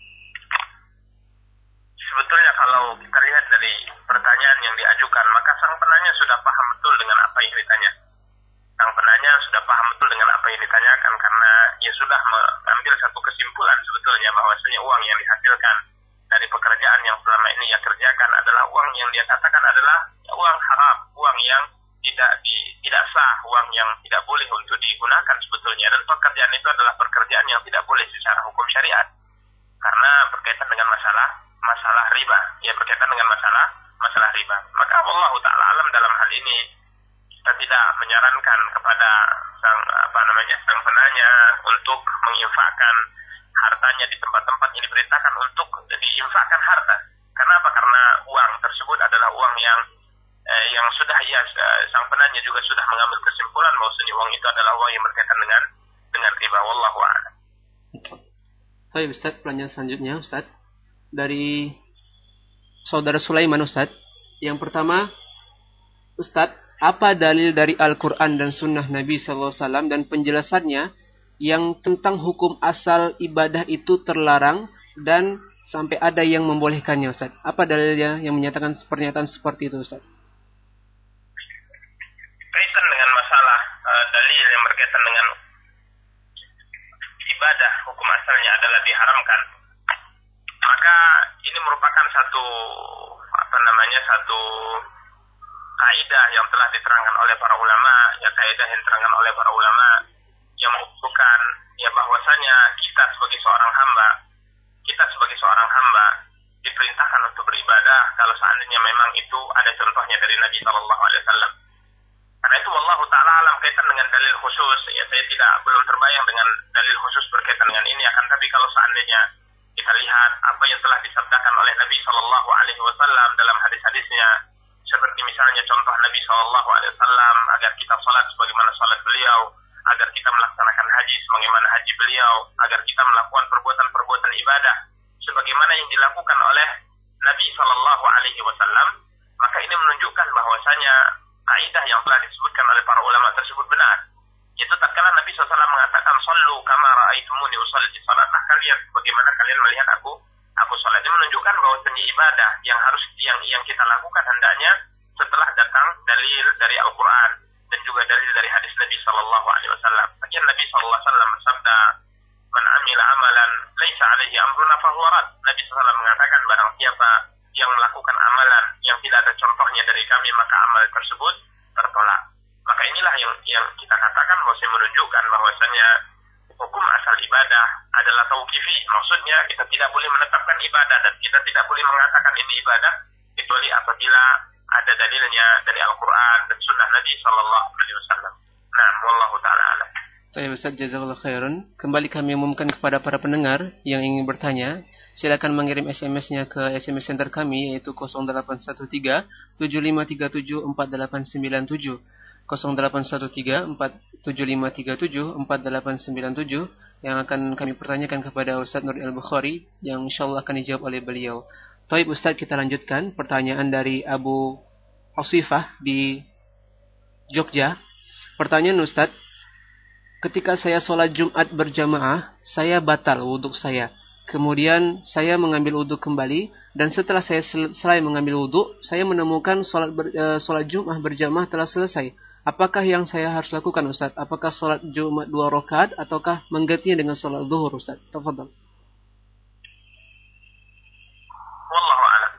Sebetulnya kalau kita lihat dari pertanyaan yang diajukan, maka sang penanya sudah paham betul dengan apa yang ditanya. Sang penanya sudah paham betul dengan apa yang ditanyakan, karena ia sudah mengambil satu kesimpulan sebetulnya bahwasanya uang yang dihasilkan dari pekerjaan yang selama ini ia kerjakan adalah uang yang dia katakan adalah uang haram, uang yang tidak di, tidak sah, uang yang tidak boleh untuk digunakan sebetulnya. Dan pekerjaan itu adalah pekerjaan yang tidak boleh secara hukum syariat, karena berkaitan dengan masalah masalah riba, ya berkaitan dengan masalah masalah riba. Maka Allah Ta'ala alam dalam hal ini kita tidak menyarankan kepada sang apa namanya sang penanya untuk menginfakkan hartanya di tempat-tempat yang diperintahkan untuk diinfakkan harta. Karena apa? Karena uang tersebut adalah uang yang eh, yang sudah ia sang penanya juga sudah mengambil kesimpulan bahwasanya uang itu adalah uang yang berkaitan dengan dengan riba. Wallahu a'lam. Baik Ustaz, pertanyaan selanjutnya Ustaz dari saudara Sulaiman, Ustaz. Yang pertama, Ustaz, apa dalil dari Al-Quran dan Sunnah Nabi sallallahu alaihi wasallam dan penjelasannya yang tentang hukum asal ibadah itu terlarang dan sampai ada yang membolehkannya, Ustaz? Apa dalilnya yang menyatakan pernyataan seperti itu, Ustaz? Kaitan dengan masalah uh, dalil yang berkaitan dengan ibadah, hukum asalnya adalah diharamkan. Maka ini merupakan satu apa namanya satu kaidah yang telah diterangkan oleh para ulama, ya kaidah yang diterangkan oleh para ulama yang menunjukkan ya bahwasanya kita sebagai seorang hamba, kita sebagai seorang hamba diperintahkan untuk beribadah kalau seandainya memang itu ada contohnya dari Nabi Shallallahu Alaihi Wasallam. Karena itu wallahu taala alam kaitan dengan dalil khusus, ya saya tidak belum terbayang dengan dalil khusus berkaitan dengan ini. Akan tapi kalau seandainya kita lihat apa yang telah disabdakan oleh Nabi Shallallahu Alaihi Wasallam dalam hadis-hadisnya, seperti misalnya contoh Nabi Shallallahu Alaihi Wasallam agar kita salat sebagaimana salat beliau, agar kita melaksanakan haji sebagaimana haji beliau, agar kita melakukan perbuatan-perbuatan ibadah sebagaimana yang dilakukan oleh Nabi Shallallahu Alaihi Wasallam, maka ini menunjukkan bahwasanya kaidah yang telah disebutkan oleh para ulama tersebut benar. Yaitu tatkala Nabi shallallahu alaihi wasallam mengatakan sallu kama ra'aitumuni usalli, salatlah kalian bagaimana kalian melihat aku aku salat. Ini menunjukkan bahwasanya ibadah yang harus yang yang kita lakukan hendaknya setelah datang dalil dari Al-Qur'an dan juga dalil dari hadis Nabi Shallallahu Alaihi Wasallam. Bagian Nabi Shallallahu Alaihi Wasallam bersabda, "Man amila amalan laisa alaihi amruna fahuwa rad." Nabi shallallahu alaihi wasallam mengatakan barang siapa yang melakukan amalan yang tidak ada contohnya dari kami, maka amal tersebut tertolak. Maka inilah yang yang kita katakan bahwasanya menunjukkan bahwasanya hukum asal ibadah adalah tauqifi. Maksudnya kita tidak boleh menetapkan ibadah dan kita tidak boleh mengatakan ini ibadah kecuali apabila ada dalilnya dari Al-Quran dan Sunnah Nabi Sallallahu Alaihi Wasallam. Nah, wallahu taala alam. Baik Ustaz, jazakallahu khairan. Kembali kami umumkan kepada para pendengar yang ingin bertanya, silakan mengirim S M S-nya ke S M S center kami yaitu nol delapan satu tiga tujuh lima tiga tujuh empat delapan sembilan tujuh nol delapan satu tiga empat tujuh lima tiga tujuh empat delapan sembilan tujuh yang akan kami pertanyakan kepada Ustaz Nurdin Al-Bukhari yang insyaallah akan dijawab oleh beliau. Baik Ustaz, kita lanjutkan pertanyaan dari Abu Hasifah di Jogja. Pertanyaan Ustaz, ketika saya sholat Jumat berjamaah, saya batal wudhu saya. Kemudian saya mengambil wudhu kembali, dan setelah saya selesai mengambil wudhu, saya menemukan sholat, ber, uh, sholat Jumat berjamaah telah selesai. Apakah yang saya harus lakukan Ustaz? Apakah sholat Jumat dua rakaat ataukah menggantinya dengan sholat zuhur Ustaz? Tafadhal. Wallahu a'lam.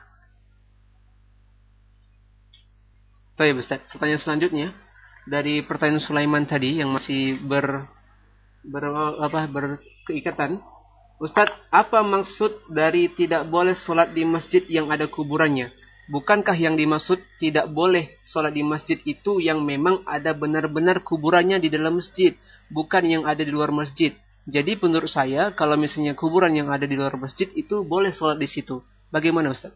Baik Ustaz, pertanyaan selanjutnya dari pertanyaan Sulaiman tadi yang masih ber, ber apa berkeikatan. Ustaz, apa maksud dari tidak boleh sholat di masjid yang ada kuburannya? Bukankah yang dimaksud tidak boleh sholat di masjid itu yang memang ada benar-benar kuburannya di dalam masjid, bukan yang ada di luar masjid? Jadi menurut saya, kalau misalnya kuburan yang ada di luar masjid itu boleh sholat di situ. Bagaimana Ustaz?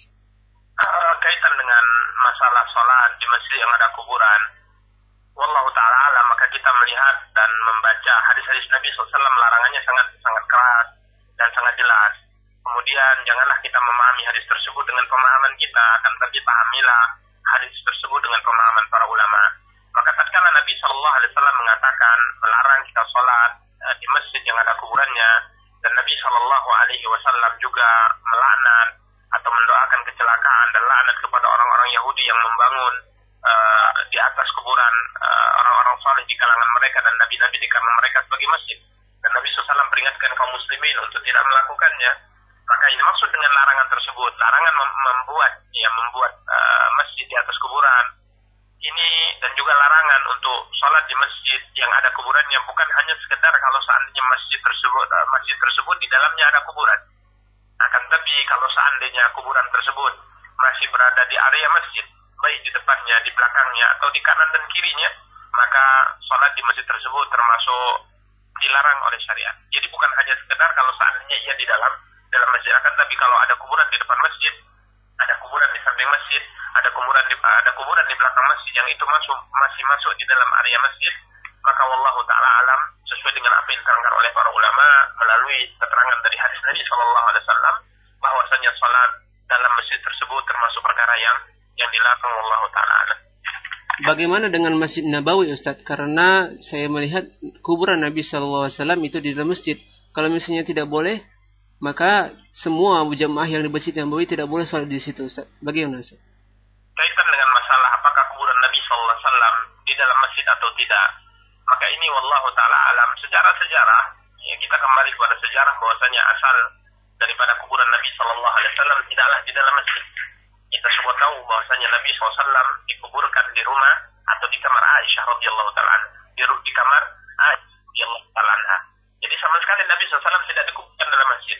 Uh, kaitan dengan masalah sholat di masjid yang ada kuburan, wallahu ta'ala alam, maka kita melihat dan membaca hadis-hadis Nabi shallallahu alaihi wasallam, larangannya sangat sangat keras dan sangat jelas. Kemudian janganlah kita memahami hadis tersebut dengan pemahaman kita, akan tapi pahamilah hadis tersebut dengan pemahaman para ulama. Maka tatkala Nabi shallallahu alaihi wasallam mengatakan melarang kita sholat uh, di masjid yang ada kuburannya, dan Nabi shallallahu alaihi wasallam juga melaknat atau mendoakan kecelakaan dan laknat kepada orang-orang Yahudi yang membangun uh, di atas kuburan uh, orang-orang saleh di kalangan mereka dan nabi-nabi di kalangan mereka sebagai masjid. Dan Nabi shallallahu alaihi wasallam peringatkan kaum muslimin untuk tidak melakukannya. Maka ini maksud dengan larangan tersebut, larangan mem- membuat ya membuat uh, masjid di atas kuburan ini, dan juga larangan untuk sholat di masjid yang ada kuburannya, bukan hanya sekedar kalau seandainya masjid tersebut uh, masjid tersebut di dalamnya ada kuburan. Akan tapi kalau seandainya kuburan tersebut masih berada di area masjid, baik di depannya, di belakangnya, atau di kanan dan kirinya, maka sholat di masjid tersebut termasuk dilarang oleh syariat. Jadi bukan hanya sekedar kalau seandainya ia di dalam dalam masjid, akan tapi kalau ada kuburan di depan masjid, ada kuburan di samping masjid, ada kuburan di ada kuburan di belakang masjid yang itu masuk masih masuk di dalam area masjid, maka wallahu taala alam, sesuai dengan apa yang diterangkan oleh para ulama melalui keterangan dari hadis Nabi sallallahu alaihi wasallam, bahwasanya salat dalam masjid tersebut termasuk perkara yang yang dilarang, wallahu taala alam. Bagaimana dengan Masjid Nabawi Ustaz? Karena saya melihat kuburan Nabi sallallahu alaihi wasallam itu di dalam masjid. Kalau misalnya tidak boleh, maka semua jamaah yang di Masjid Nabawi tidak boleh sholat di situ Ustaz. Bagaimana Ustaz? Kaitan dengan masalah apakah kuburan Nabi sallallahu alaihi wasallam di dalam masjid atau tidak, maka ini wallahu taala alam, sejarah-sejarah ya, kita kembali kepada sejarah bahwasanya asal daripada kuburan Nabi sallallahu alaihi wasallam tidaklah di dalam masjid. Kita semua tahu bahwasanya Nabi sallallahu alaihi wasallam dikuburkan di rumah atau di kamar Aisyah radhiyallahu taala anha, di, di kamar Aisyah radhiyallahu taala anha. Jadi sama sekali Nabi sallallahu alaihi wasallam tidak dikuburkan dalam masjid.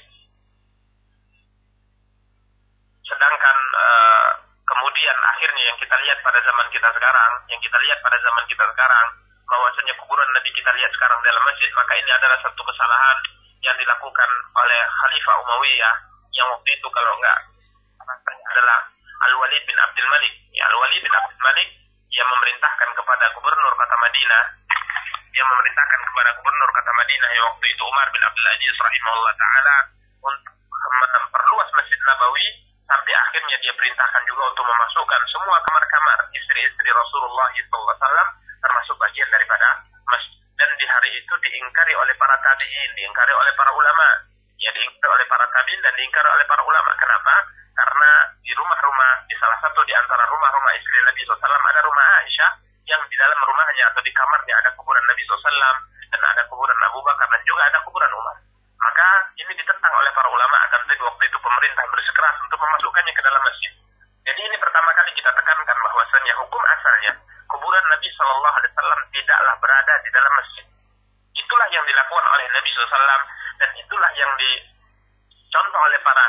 Sedangkan uh, kemudian akhirnya yang kita lihat pada zaman kita sekarang, yang kita lihat pada zaman kita sekarang, bahwasanya kuburan Nabi kita lihat sekarang dalam masjid, maka ini adalah satu kesalahan yang dilakukan oleh Khalifah Umayyah yang waktu itu kalau enggak adalah Al-Walid bin Abdul Malik. Ya, Al-Walid bin Abdul Malik yang memerintahkan kepada gubernur kota Madinah yang memerintahkan kepada gubernur kota Madinah yang waktu itu Umar bin Abdul Aziz rahimahullah taala untuk memperluas Masjid Nabawi, sampai akhirnya dia perintahkan juga untuk memasukkan semua kamar-kamar istri-istri Rasulullah shallallahu alaihi wasallam termasuk bagian daripada masjid. Dan di hari itu diingkari oleh para tabi'in, diingkari oleh para ulama, ya diingkari oleh para tabi'in dan diingkari oleh para ulama. Kenapa? Karena di rumah-rumah, di salah satu di antara rumah-rumah istri Nabi shallallahu alaihi wasallam ada rumah Aisyah, yang di dalam rumahnya atau di kamarnya ada kuburan Nabi shallallahu alaihi wasallam dan ada kuburan Abu Bakar dan juga ada kuburan Umar. Maka ini ditentang oleh para ulama, akan tetapi waktu itu pemerintah bersikeras untuk memasukkannya ke dalam masjid. Jadi ini pertama kali kita tekankan bahwasanya hukum asalnya kuburan Nabi shallallahu alaihi wasallam tidaklah berada di dalam masjid. Itulah yang dilakukan oleh Nabi shallallahu alaihi wasallam dan itulah yang dicontoh oleh para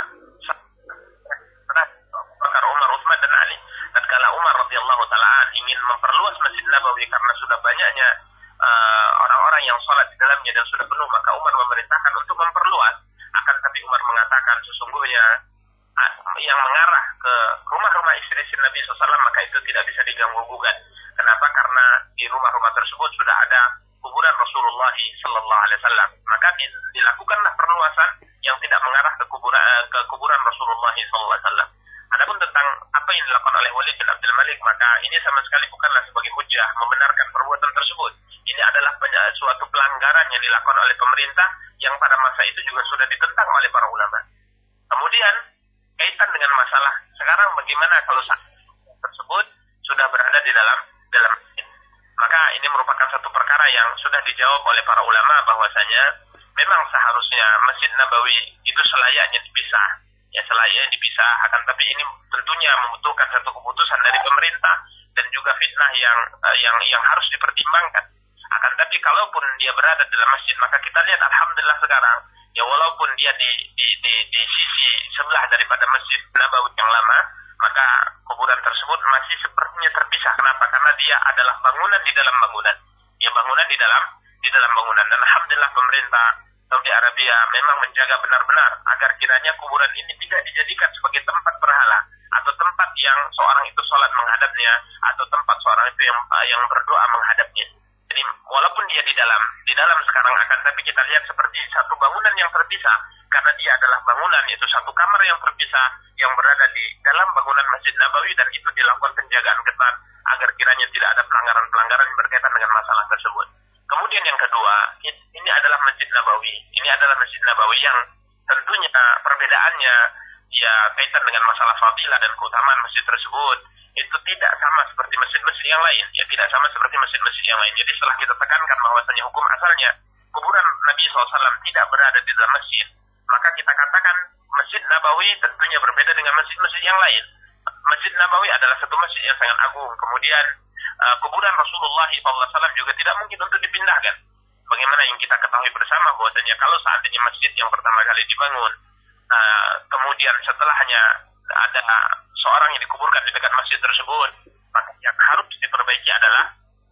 Abu Bakar, Umar, Utsman dan Ali. Tatkala Umar radhiyallahu taala ingin memperluas Masjid Nabawi karena sudah banyaknya uh, orang-orang yang sholat di dalamnya dan sudah penuh, maka Umar memerintahkan untuk memperluas. Akan tapi Umar mengatakan sesungguhnya uh, yang mengarah ke rumah-rumah istri-istri Nabi shallallahu alaihi wasallam maka itu tidak bisa diganggu gugat. Kenapa? Karena di rumah-rumah tersebut sudah ada kuburan Rasulullah Sallallahu Alaihi Wasallam. Maka dilakukanlah perluasan yang tidak mengarah ke kuburan ke kuburan Rasulullah Sallallahu Alaihi Wasallam. Adapun tentang apa yang dilakukan oleh Walid bin Abdul Malik, maka ini sama sekali bukanlah sebagai hujah membenarkan perbuatan tersebut. Ini adalah suatu pelanggaran yang dilakukan oleh pemerintah yang pada masa itu juga sudah ditentang oleh para ulama. Kemudian kaitan dengan masalah sekarang bagaimana kalau saat tersebut sudah berada di dalam dalam masjid. Maka ini merupakan satu perkara yang sudah dijawab oleh para ulama bahwasanya memang seharusnya Masjid Nabawi itu selayaknya dipisah. Ya selayaknya dipisah, akan tapi ini tentunya membutuhkan satu keputusan dari pemerintah dan juga fitnah yang uh, yang yang harus dipertimbangkan. Akan tapi kalaupun dia berada dalam masjid, maka kita lihat alhamdulillah sekarang ya walaupun dia di di di, di sisi sebelah daripada Masjid Nabawi yang lama, maka kuburan tersebut masih sepertinya terpisah. Kenapa? Karena dia adalah bangunan di dalam bangunan. Ya bangunan di dalam di dalam bangunan. Dan alhamdulillah pemerintah Saudi Arabia memang menjaga benar-benar agar kiranya kuburan ini tidak dijadikan sebagai tempat berhala atau tempat yang seorang itu sholat menghadapnya atau tempat seorang itu yang yang berdoa menghadapnya. Jadi walaupun dia di dalam di dalam sekarang akan tapi kita lihat seperti satu bangunan yang terpisah karena dia adalah bangunan, itu satu kamar yang terpisah yang berada di dalam bangunan Masjid Nabawi dan itu dilakukan penjagaan ketat agar kiranya tidak ada pelanggaran-pelanggaran yang berkaitan dengan masalah tersebut. Kemudian yang kedua, ini adalah Masjid Nabawi. Ini adalah Masjid Nabawi yang tentunya perbedaannya ya kaitan dengan masalah fadilah dan keutamaan masjid tersebut itu tidak sama seperti masjid-masjid yang lain. Ya tidak sama seperti masjid-masjid yang lain. Jadi setelah kita tekankan bahwasanya hukum asalnya kuburan Nabi shallallahu alaihi wasallam tidak berada di dalam masjid, maka kita katakan Masjid Nabawi tentunya berbeda dengan masjid-masjid yang lain. Masjid Nabawi adalah satu masjid yang sangat agung. Kemudian uh, kuburan Rasulullah shallallahu alaihi wasallam juga tidak mungkin untuk dipindahkan. Bagaimana yang kita ketahui bersama bahwasanya kalau seandainya masjid yang pertama kali dibangun, uh, kemudian setelahnya ada seorang yang dikuburkan di dekat masjid tersebut, maka yang harus diperbaiki adalah,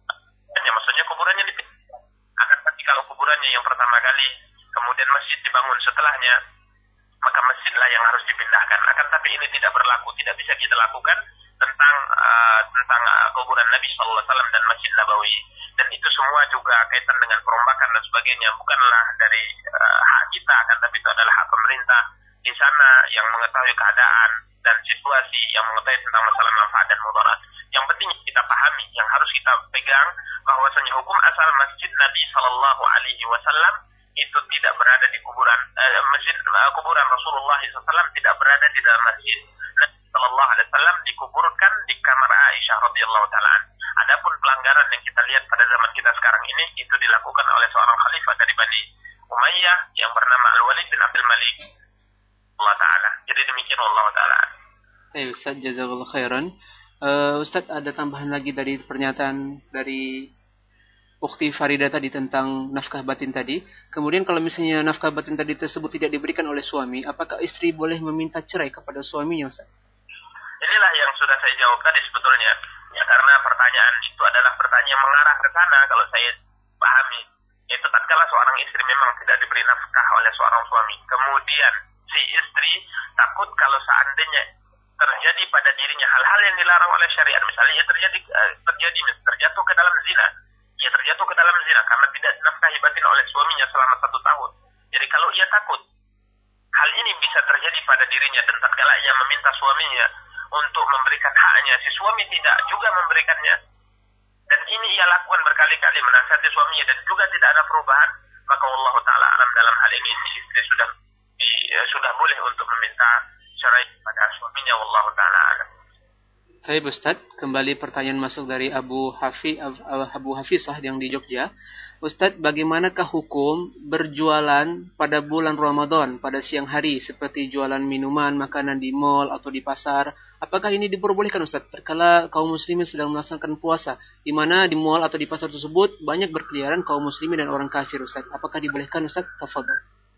ya maksudnya kuburannya dipindahkan. Akan tapi kalau kuburannya yang pertama kali, kemudian masjid dibangun setelahnya, maka masjidlah yang harus dipindahkan. Akan tapi ini tidak berlaku, tidak bisa kita lakukan tentang uh, tentang uh, kuburan Nabi shallallahu alaihi wasallam dan Masjid Nabawi. Dan itu semua juga kaitan dengan perombakan dan sebagainya, bukanlah dari uh, hak kita, akan tapi itu adalah hak pemerintah di sana yang mengetahui keadaan dan situasi, yang mengetahui tentang masalah manfaat dan mudarat. Yang penting kita pahami, yang harus kita pegang bahwasanya hukum asal Masjid Nabi shallallahu alaihi wasallam itu tidak berada di kuburan eh, masjid eh, kuburan Rasulullah shallallahu alaihi wasallam tidak berada di dalam masjid. Nabi shallallahu alaihi wasallam dikuburkan di kamar Aisyah radhiyallahu taala. Adapun pelanggaran yang kita lihat pada zaman kita sekarang ini itu dilakukan oleh seorang khalifah dari Bani Umayyah yang bernama Al-Walid bin Abdul Malik Allah taala. Jadi demikian Allah taala. Baik, Ustaz, jazakallahu khairan. Uh, Ustaz, ada tambahan lagi dari pernyataan dari Ukhti Farida tadi tentang nafkah batin tadi. Kemudian kalau misalnya nafkah batin tadi tersebut tidak diberikan oleh suami, apakah istri boleh meminta cerai kepada suaminya, Ustaz? Inilah yang sudah saya jawab tadi sebetulnya. Ya karena pertanyaan itu adalah pertanyaan yang mengarah ke sana kalau saya pahami. Yaitu tatkala seorang istri memang tidak diberi nafkah oleh seorang suami. Kemudian si istri takut kalau seandainya terjadi pada dirinya hal-hal yang dilarang oleh syariat, misalnya terjadi terjadi terjatuh ke dalam zina. ia terjatuh ke dalam zina karena tidak dinafkahi batin oleh suaminya selama satu tahun. Jadi kalau ia takut hal ini bisa terjadi pada dirinya dan tatkala ia meminta suaminya untuk memberikan haknya, si suami tidak juga memberikannya, dan ini ia lakukan berkali-kali menasihati suaminya dan juga tidak ada perubahan, maka Allah Ta'ala alam dalam hal ini si istri sudah di, sudah boleh untuk meminta cerai pada suaminya. Wallahu Ta'ala alam. Baik Ustaz, kembali pertanyaan masuk dari Abu Hafi Abu Hafisah yang di Jogja. Ustaz, bagaimanakah hukum berjualan pada bulan Ramadan pada siang hari seperti jualan minuman, makanan di mal atau di pasar? Apakah ini diperbolehkan Ustaz? Terkala kaum muslimin sedang melaksanakan puasa, di mana di mal atau di pasar tersebut banyak berkeliaran kaum muslimin dan orang kafir Ustaz. Apakah dibolehkan Ustaz? Tafadhol.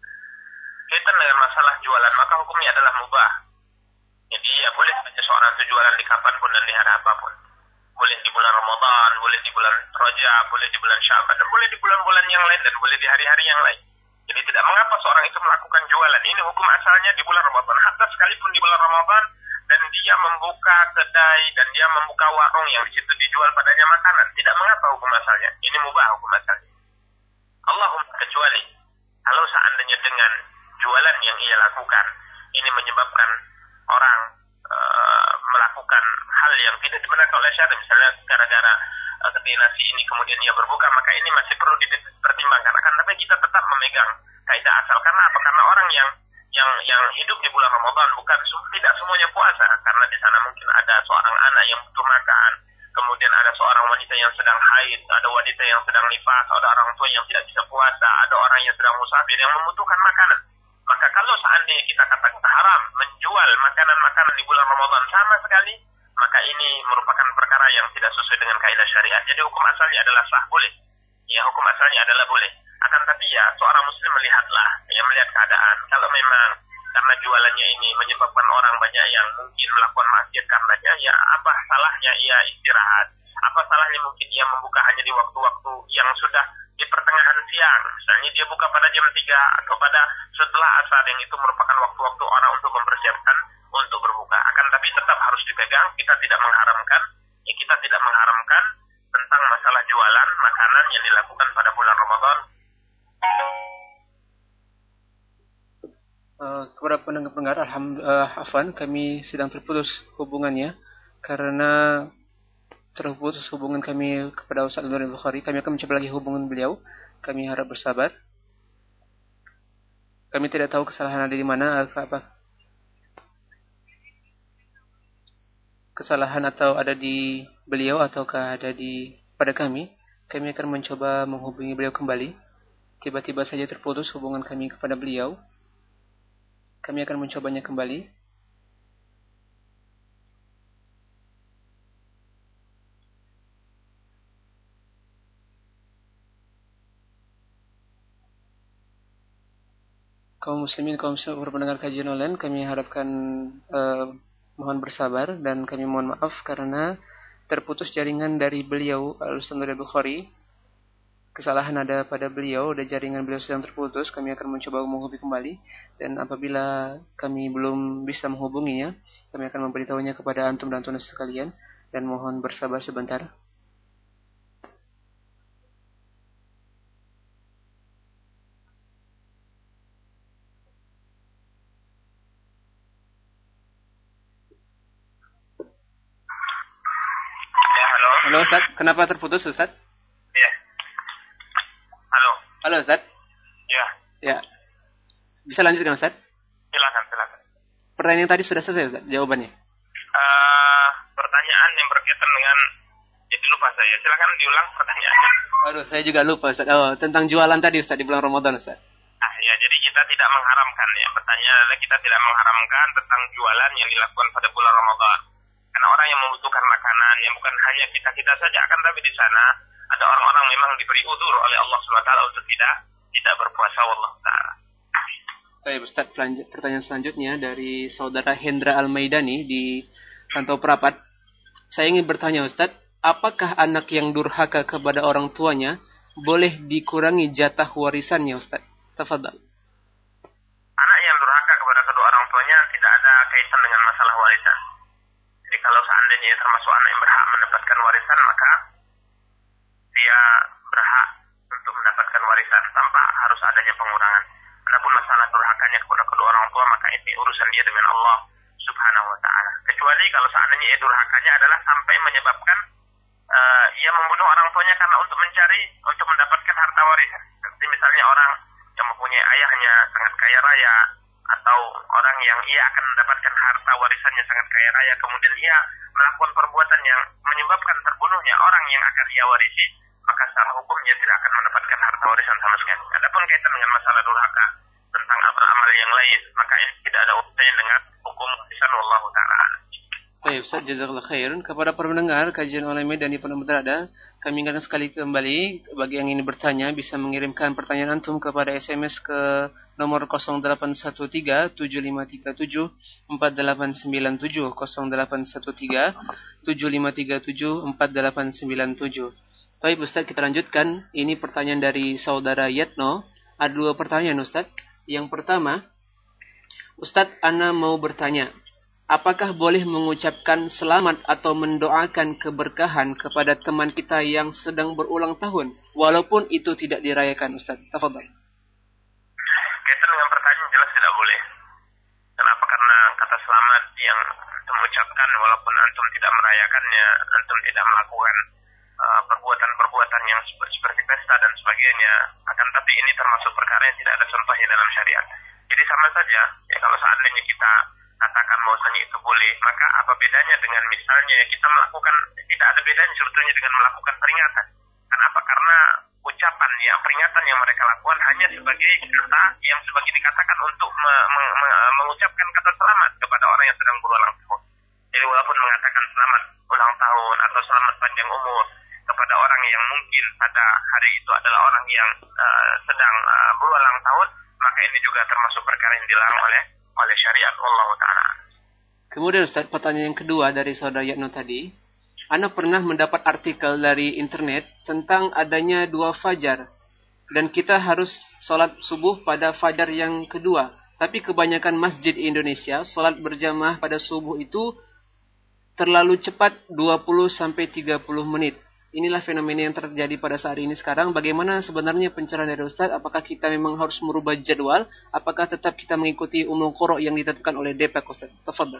Kaitan dengan masalah jualan, maka hukumnya adalah mubah. Jadi ya boleh saja seorang itu jualan di kapanpun dan di hari apapun. Boleh di bulan Ramadan, boleh di bulan Rajab, boleh di bulan Sya'ban, dan boleh di bulan-bulan yang lain, dan boleh di hari-hari yang lain. Jadi tidak mengapa seorang itu melakukan jualan. Ini hukum asalnya di bulan Ramadan. Hatta sekalipun di bulan Ramadan, dan dia membuka kedai, dan dia membuka warung yang di situ dijual padanya makanan. Tidak mengapa hukum asalnya. Ini mubah hukum asalnya. Allahumma kecuali, kalau seandainya dengan jualan yang ia lakukan, ini menyebabkan orang uh, melakukan hal yang tidak dibenarkan oleh syariat, misalnya gara-gara uh, kedai nasi ini kemudian ia berbuka, maka ini masih perlu dipertimbangkan. Akan tapi kita tetap memegang kaidah asal. Karena apa? Karena orang yang yang yang hidup di bulan Ramadan bukan tidak semuanya puasa, karena di sana mungkin ada seorang anak yang butuh makan, kemudian ada seorang wanita yang sedang haid, ada wanita yang sedang nifas, ada orang tua yang tidak bisa puasa, ada orang yang sedang musafir yang membutuhkan makanan. Maka kalau seandainya kita katakan haram menjual makanan-makanan di bulan Ramadan sama sekali, maka ini merupakan perkara yang tidak sesuai dengan kaidah syariat. Jadi hukum asalnya adalah sah, boleh. Ya, hukum asalnya adalah boleh. Akan tapi ya, seorang muslim melihatlah, ya melihat keadaan. Kalau memang karena jualannya ini menyebabkan orang banyak yang mungkin melakukan maksiat karenanya, ya apa salahnya ia istirahat? Apa salahnya mungkin ia membuka hanya di waktu-waktu yang sudah di pertengahan siang, misalnya dia buka pada jam tiga atau pada setelah asar, yang itu merupakan waktu-waktu orang untuk mempersiapkan untuk berbuka. Akan tapi tetap harus dipegang, kita tidak mengharamkan, ya kita tidak mengharamkan tentang masalah jualan makanan yang dilakukan pada bulan Ramadan. Uh, kepada pendengar-pendengar, alhamdulillah, uh, Afwan, kami sedang terputus hubungannya karena terputus hubungan kami kepada Ustaz Nurdin Bukhari. Kami akan mencoba lagi hubungan beliau. Kami harap bersabar. Kami tidak tahu kesalahan ada di mana, apa kesalahan atau ada di beliau ataukah ada di pada kami. Kami akan mencoba menghubungi beliau kembali. Tiba-tiba saja terputus hubungan kami kepada beliau. Kami akan mencobanya kembali. Kaum muslimin, kaum muslimin pendengar kajian online, kami harapkan uh, mohon bersabar dan kami mohon maaf karena terputus jaringan dari beliau Al-Ustaz Nurdin Bukhari. Kesalahan ada pada beliau dan jaringan beliau sedang terputus. Kami akan mencoba menghubungi kembali, dan apabila kami belum bisa menghubunginya, kami akan memberitahunya kepada antum dan tunas sekalian, dan mohon bersabar sebentar. Halo Ustaz, kenapa terputus Ustaz? Iya. Halo. Halo Ustaz. Iya. Ya. Bisa lanjutkan Ustaz? Silakan, silakan. Pertanyaan yang tadi sudah selesai Ustaz, jawabannya. Uh, pertanyaan yang berkaitan dengan, jadi lupa saya. Silakan diulang pertanyaannya. Aduh, saya juga lupa Ustaz. Oh, tentang jualan tadi Ustaz di bulan Ramadan Ustaz. Ah ya, jadi kita tidak mengharamkan ya. Pertanyaan adalah kita tidak mengharamkan tentang jualan yang dilakukan pada bulan Ramadan. Karena orang yang membutuhkan makanan yang bukan hanya kita-kita saja, akan tapi di sana ada orang-orang memang diberi udzur oleh Allah subhanahu wa taala untuk tidak tidak berpuasa, wallahu taala. Baik Ustaz, pertanyaan selanjutnya dari saudara Hendra Al-Maidani di Rantau Perapat. Saya ingin bertanya Ustaz, apakah anak yang durhaka kepada orang tuanya boleh dikurangi jatah warisannya Ustaz? Tafadhal. Anak yang durhaka kepada kedua orang tuanya tidak ada kaitan dengan masalah warisan. Jadi kalau seandainya termasuk anak yang berhak mendapatkan warisan, maka dia berhak untuk mendapatkan warisan tanpa harus adanya pengurangan. Adapun masalah durhakanya kepada kedua orang tua, maka ini urusan dia dengan Allah Subhanahu wa ta'ala. Kecuali kalau seandainya durhakanya adalah sampai menyebabkan uh, ia membunuh orang tuanya karena untuk mencari, untuk mendapatkan harta warisan. Seperti misalnya orang yang mempunyai ayahnya sangat kaya raya, atau orang yang ia akan mendapatkan harta warisannya sangat kaya raya, kemudian ia melakukan perbuatan yang menyebabkan terbunuhnya orang yang akan ia warisi, maka secara hukumnya tidak akan mendapatkan harta warisan sama sekali. Adapun kaitan dengan masalah durhaka tentang amal-amal yang lain, maka ini tidak ada urusannya dengan hukum warisan. Wallahu ta'ala. Baik, Ustaz, jazakallah khairan. Kepada para pendengar kajian oleh Medan di Pondok Berada, kami ingatkan sekali kembali bagi yang ingin bertanya bisa mengirimkan pertanyaan antum kepada S M S ke nomor nol delapan satu tiga tujuh lima tiga tujuh empat delapan sembilan tujuh nol delapan satu tiga tujuh lima tiga tujuh empat delapan sembilan tujuh. Baik, Ustaz, kita lanjutkan. Ini pertanyaan dari saudara Yatno. Ada dua pertanyaan, Ustaz. Yang pertama, Ustaz, ana mau bertanya, apakah boleh mengucapkan selamat atau mendoakan keberkahan kepada teman kita yang sedang berulang tahun, walaupun itu tidak dirayakan, Ustaz? Tafadhal. Kaitan dengan pertanyaan jelas tidak boleh. Kenapa? Karena kata selamat yang antum ucapkan walaupun antum tidak merayakannya, antum tidak melakukan uh, perbuatan-perbuatan yang seperti pesta dan sebagainya, akan tapi ini termasuk perkara yang tidak ada contohnya dalam syariat. Jadi sama saja, ya kalau seandainya kita katakan bahwasanya itu boleh, maka apa bedanya dengan misalnya kita melakukan, tidak ada bedanya sebetulnya dengan melakukan peringatan. Kenapa? Karena ucapan ya peringatan yang mereka lakukan hanya sebagai kata yang sebagai dikatakan untuk me, me, me, mengucapkan kata selamat kepada orang yang sedang berulang tahun. Jadi walaupun mengatakan selamat ulang tahun atau selamat panjang umur kepada orang yang mungkin pada hari itu adalah orang yang uh, sedang uh, berulang tahun, maka ini juga termasuk perkara yang dilarang oleh oleh syariat. Allah Ta'ala. Kemudian, Ustaz, pertanyaan yang kedua dari saudara Yatno tadi. Ana pernah mendapat artikel dari internet tentang adanya dua fajar. Dan kita harus sholat subuh pada fajar yang kedua. Tapi kebanyakan masjid Indonesia, sholat berjamaah pada subuh itu terlalu cepat, dua puluh sampai tiga puluh menit. Inilah fenomena yang terjadi pada saat ini sekarang. Bagaimana sebenarnya pencerahan dari Ustaz? Apakah kita memang harus merubah jadwal? Apakah tetap kita mengikuti umul qura yang ditetapkan oleh D P A K, Ustaz? Tafadhal.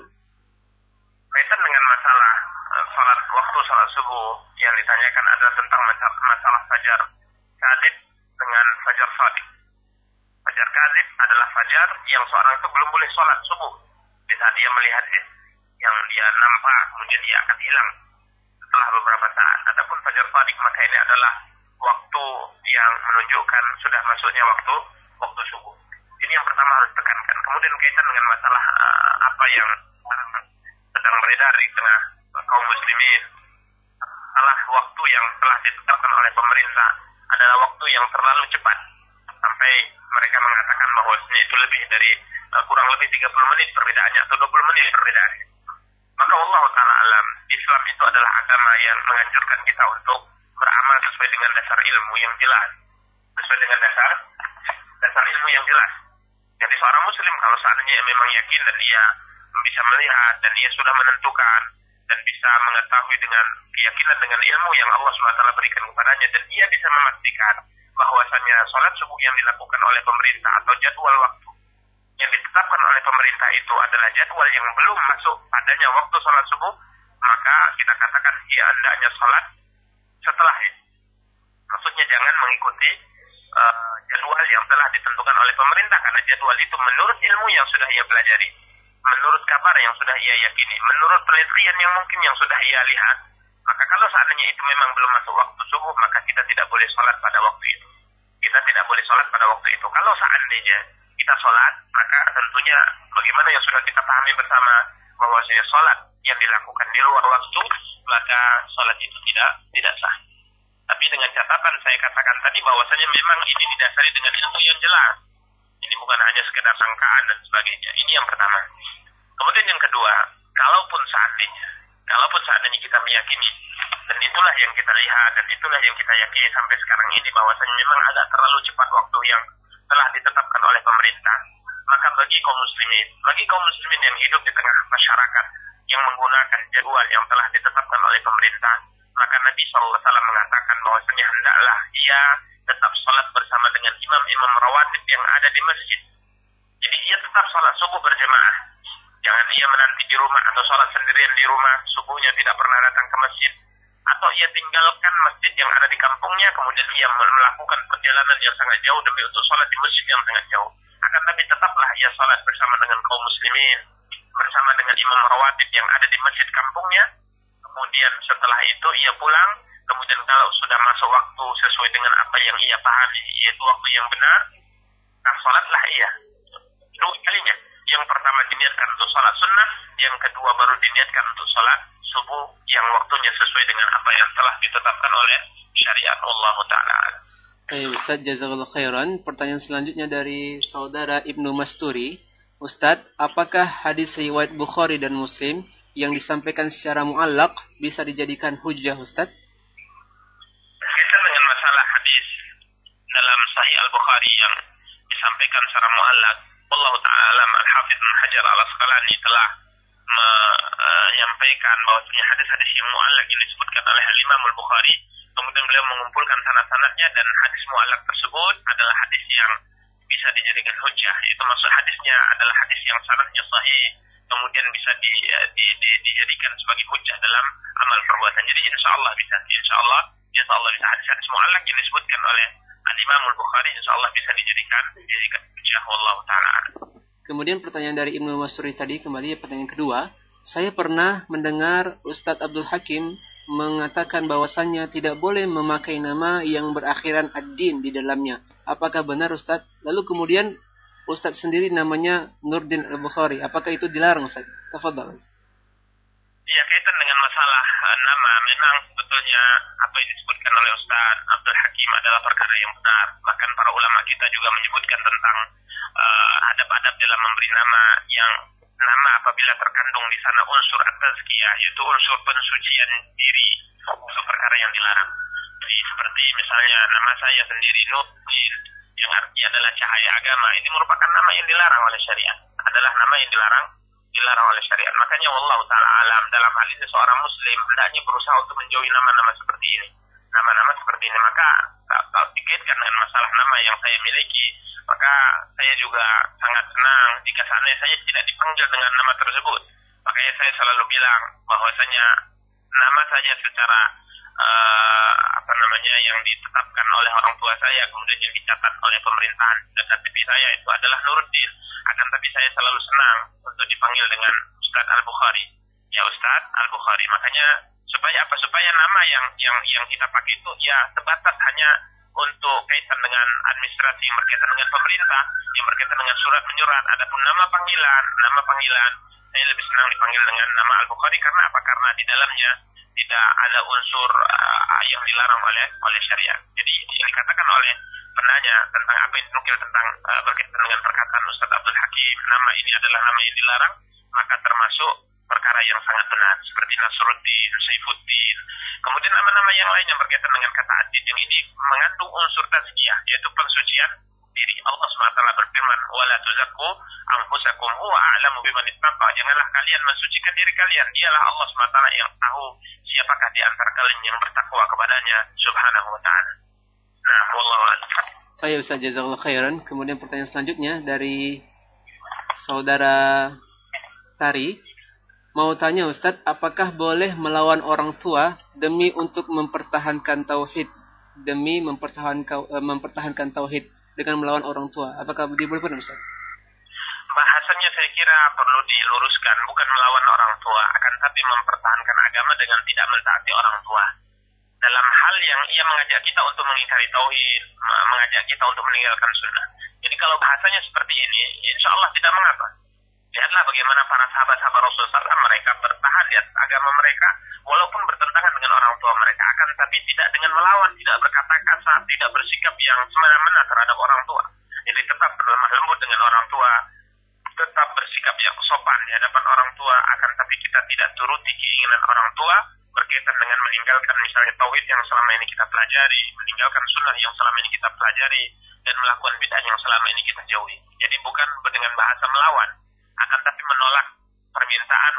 Kaitan dengan masalah uh, salat waktu salat subuh yang ditanyakan adalah tentang masalah fajar kadhib dengan fajar shadiq. Fajar kadhib adalah fajar yang seorang itu belum boleh salat subuh di saat dia melihatnya, yang dia nampak kemudian dia akan hilang setelah beberapa saat. Adapun fajar shadiq maka ini adalah waktu yang menunjukkan sudah masuknya waktu waktu subuh. Ini yang pertama harus tekankan. Kemudian kaitan dengan masalah uh, apa yang uh, sedang beredar di tengah kaum muslimin, salah waktu yang telah ditetapkan oleh pemerintah adalah waktu yang terlalu cepat sampai mereka mengatakan bahwa itu lebih dari uh, kurang lebih tiga puluh menit perbedaannya atau dua puluh menit perbedaannya. Maka Allah Ta'ala alam, Islam itu adalah agama yang menganjurkan kita untuk beramal sesuai dengan dasar ilmu yang jelas, sesuai dengan dasar dasar ilmu yang jelas. Jadi seorang muslim kalau seandainya memang yakin dan dia bisa melihat dan dia sudah menentukan dan bisa mengetahui dengan keyakinan dengan ilmu yang Allah subhanahu wa taala berikan kepadanya, dan dia bisa memastikan bahwasanya sholat subuh yang dilakukan oleh pemerintah atau jadwal waktu yang ditetapkan oleh pemerintah itu adalah jadwal yang belum masuk padanya waktu sholat subuh, maka kita katakan ia hendaknya sholat setelahnya. Maksudnya jangan mengikuti uh, jadwal yang telah ditentukan oleh pemerintah, karena jadwal itu menurut ilmu yang sudah ia pelajari, menurut kabar yang sudah ia yakini, menurut penelitian yang mungkin yang sudah ia lihat. Maka kalau seandainya itu memang belum masuk waktu subuh, maka kita tidak boleh sholat pada waktu itu. Kita tidak boleh sholat pada waktu itu. Kalau seandainya kita sholat, maka tentunya bagaimana yang sudah kita pahami bersama, bahwasanya sholat yang dilakukan di luar waktu, maka sholat itu tidak tidak sah. Tapi dengan catatan saya katakan tadi bahwasanya memang ini didasari dengan ilmu yang jelas. Ini bukan hanya sekedar sangkaan dan sebagainya. Ini yang pertama. Kemudian yang kedua, kalaupun seandainya, kalaupun seandainya kita meyakini, dan itulah yang kita lihat, dan itulah yang kita yakini sampai sekarang ini, bahwasanya memang agak terlalu cepat waktu yang telah ditetapkan oleh pemerintah, maka bagi kaum muslimin, bagi kaum muslimin yang hidup di tengah masyarakat yang menggunakan jadwal yang telah ditetapkan oleh pemerintah, maka Nabi shallallahu alaihi wasallam mengatakan bahwasanya hendaklah ia tetap sholat bersama dengan imam-imam rawatib yang ada di masjid. Jadi ia tetap sholat subuh berjamaah. Jangan ia menanti di rumah atau sholat sendirian di rumah, subuhnya tidak pernah datang ke masjid. Atau ia tinggalkan masjid yang ada di kampungnya, kemudian ia melakukan perjalanan yang sangat jauh demi untuk sholat di masjid yang sangat jauh. Akan tapi tetaplah ia sholat bersama dengan kaum muslimin, bersama dengan imam rawatib yang ada di masjid kampungnya. Kemudian setelah itu ia pulang, kemudian kalau sudah masuk waktu sesuai dengan apa yang ia pahami, yaitu waktu yang benar, nah sholatlah ia. Dua kalinya. Yang pertama diniatkan untuk sholat sunnah, yang kedua baru diniatkan untuk sholat subuh yang waktunya sesuai dengan apa yang telah ditetapkan oleh syariat Allah Ta'ala. Baik Ustaz, jazakallahu khairan. Pertanyaan selanjutnya dari saudara Ibnu Masturi. Ustaz, apakah hadis riwayat Bukhari dan Muslim yang disampaikan secara mu'allaq bisa dijadikan hujjah Ustaz? Berkaitan dengan masalah hadis dalam Sahih Al-Bukhari yang disampaikan secara mu'allaq, Allah Ta'ala alam, Al-Hafidh Ibnu Hajar Al-Asqalani telah menyampaikan bahwasanya hadis-hadis yang mu'allaq yang disebutkan oleh Al-Imam Al-Bukhari, kemudian beliau mengumpulkan sanad-sanadnya, dan hadis mu'allaq tersebut adalah hadis yang bisa dijadikan hujjah. Itu maksud hadisnya adalah hadis yang sanadnya sahih, kemudian bisa di, di, di, dijadikan sebagai hujjah dalam amal perbuatan. Jadi insya Allah bisa, insya Allah, insya Allah bisa hadis-hadis mu'allaq yang disebutkan oleh Al-Imam Al-Bukhari insya Allah bisa dijadikan dijadikan hujjah. Wallahu ta'ala. Kemudian pertanyaan dari Ibnu Mas'ud tadi, kembali pertanyaan kedua. Saya pernah mendengar Ustadz Abdul Hakim mengatakan bahwasannya tidak boleh memakai nama yang berakhiran ad-din di dalamnya. Apakah benar Ustadz? Lalu kemudian Ustadz sendiri namanya Nurdin Al-Bukhari. Apakah itu dilarang Ustadz? Tafadhal. Iya, kaitan dengan masalah uh, nama, memang sebetulnya apa yang disebutkan oleh Ustaz Abdul Hakim adalah perkara yang benar. Bahkan para ulama kita juga menyebutkan tentang uh, adab-adab dalam memberi nama, yang nama apabila terkandung di sana unsur at-tazkiyah, yaitu unsur pensucian diri, itu perkara yang dilarang. Jadi seperti misalnya nama saya sendiri Nurdin, yang artinya adalah cahaya agama, ini merupakan nama yang dilarang oleh syariat, adalah nama yang dilarang dilarang oleh syariat. Makanya wallahu ta'ala alam, dalam hal ini seorang muslim hendaknya berusaha untuk menjauhi nama-nama seperti ini, nama-nama seperti ini. Maka kalau dikaitkan dengan masalah nama yang saya miliki, maka saya juga sangat senang jika seandainya saya tidak dipanggil dengan nama tersebut. Makanya saya selalu bilang bahwasanya nama saja secara uh, apa namanya yang ditetapkan oleh orang tua saya, kemudian yang dicatat oleh pemerintahan dan K T P saya itu adalah Nuruddin. Akan tapi saya selalu senang untuk dipanggil dengan Ustadz Al-Bukhari. Ya Ustadz Al-Bukhari. Makanya supaya apa? Supaya nama yang yang yang kita pakai itu ya sebatas hanya untuk kaitan dengan administrasi yang berkaitan dengan pemerintah, yang berkaitan dengan surat menyurat. Adapun nama panggilan, nama panggilan saya lebih senang dipanggil dengan nama Al-Bukhari. Karena apa? Karena di dalamnya tidak ada unsur uh, yang dilarang oleh oleh syariat. Jadi yang dikatakan oleh penanya tentang apa yang dinukil tentang uh, berkaitan dengan perkataan Ustaz Abdul Hakim, nama ini adalah nama yang dilarang, maka termasuk perkara yang sangat benar seperti Nasruddin, Saifuddin. Kemudian nama-nama yang lain yang berkaitan dengan kata adid yang ini mengandung unsur tazkiyah, yaitu pensucian diri. Allah subhanahu wa taala berfirman, "Wala tuzakku anfusakum huwa a'lamu biman ittaqa." Janganlah kalian mensucikan diri kalian, dialah Allah subhanahu wa taala yang tahu siapakah di antara kalian yang bertakwa kepadanya subhanahu wa taala. Nah, wallahu a'lam. Saya Ustaz jazakallahu khairan. Kemudian pertanyaan selanjutnya dari saudara Tari. Mau tanya Ustaz, apakah boleh melawan orang tua demi untuk mempertahankan tauhid, demi mempertahankan mempertahankan tauhid dengan melawan orang tua? Apakah dibolehkan Ustaz? Bahasanya saya kira perlu diluruskan, bukan melawan orang tua, akan tapi mempertahankan agama dengan tidak mentaati orang tua. Dalam hal yang ia mengajak kita untuk mengingkari tauhid, mengajak kita untuk meninggalkan sunnah. Jadi kalau bahasanya seperti ini, insya Allah tidak mengapa. Lihatlah bagaimana para sahabat-sahabat Rasulullah shallallahu alaihi wasallam mereka bertahan di atas agama mereka, walaupun bertentangan dengan orang tua mereka, akan tapi tidak dengan melawan, tidak berkata kasar, tidak bersikap yang semena-mena terhadap orang tua. Jadi tetap berlemah lembut dengan orang tua, tetap bersikap yang sopan di hadapan orang tua, akan tapi kita tidak turuti keinginan orang tua berkaitan dengan meninggalkan misalnya tauhid yang selama ini kita pelajari, meninggalkan sunnah yang selama ini kita pelajari, dan melakukan bid'ah yang selama ini kita jauhi. Jadi bukan dengan bahasa melawan, akan tapi menolak permintaan,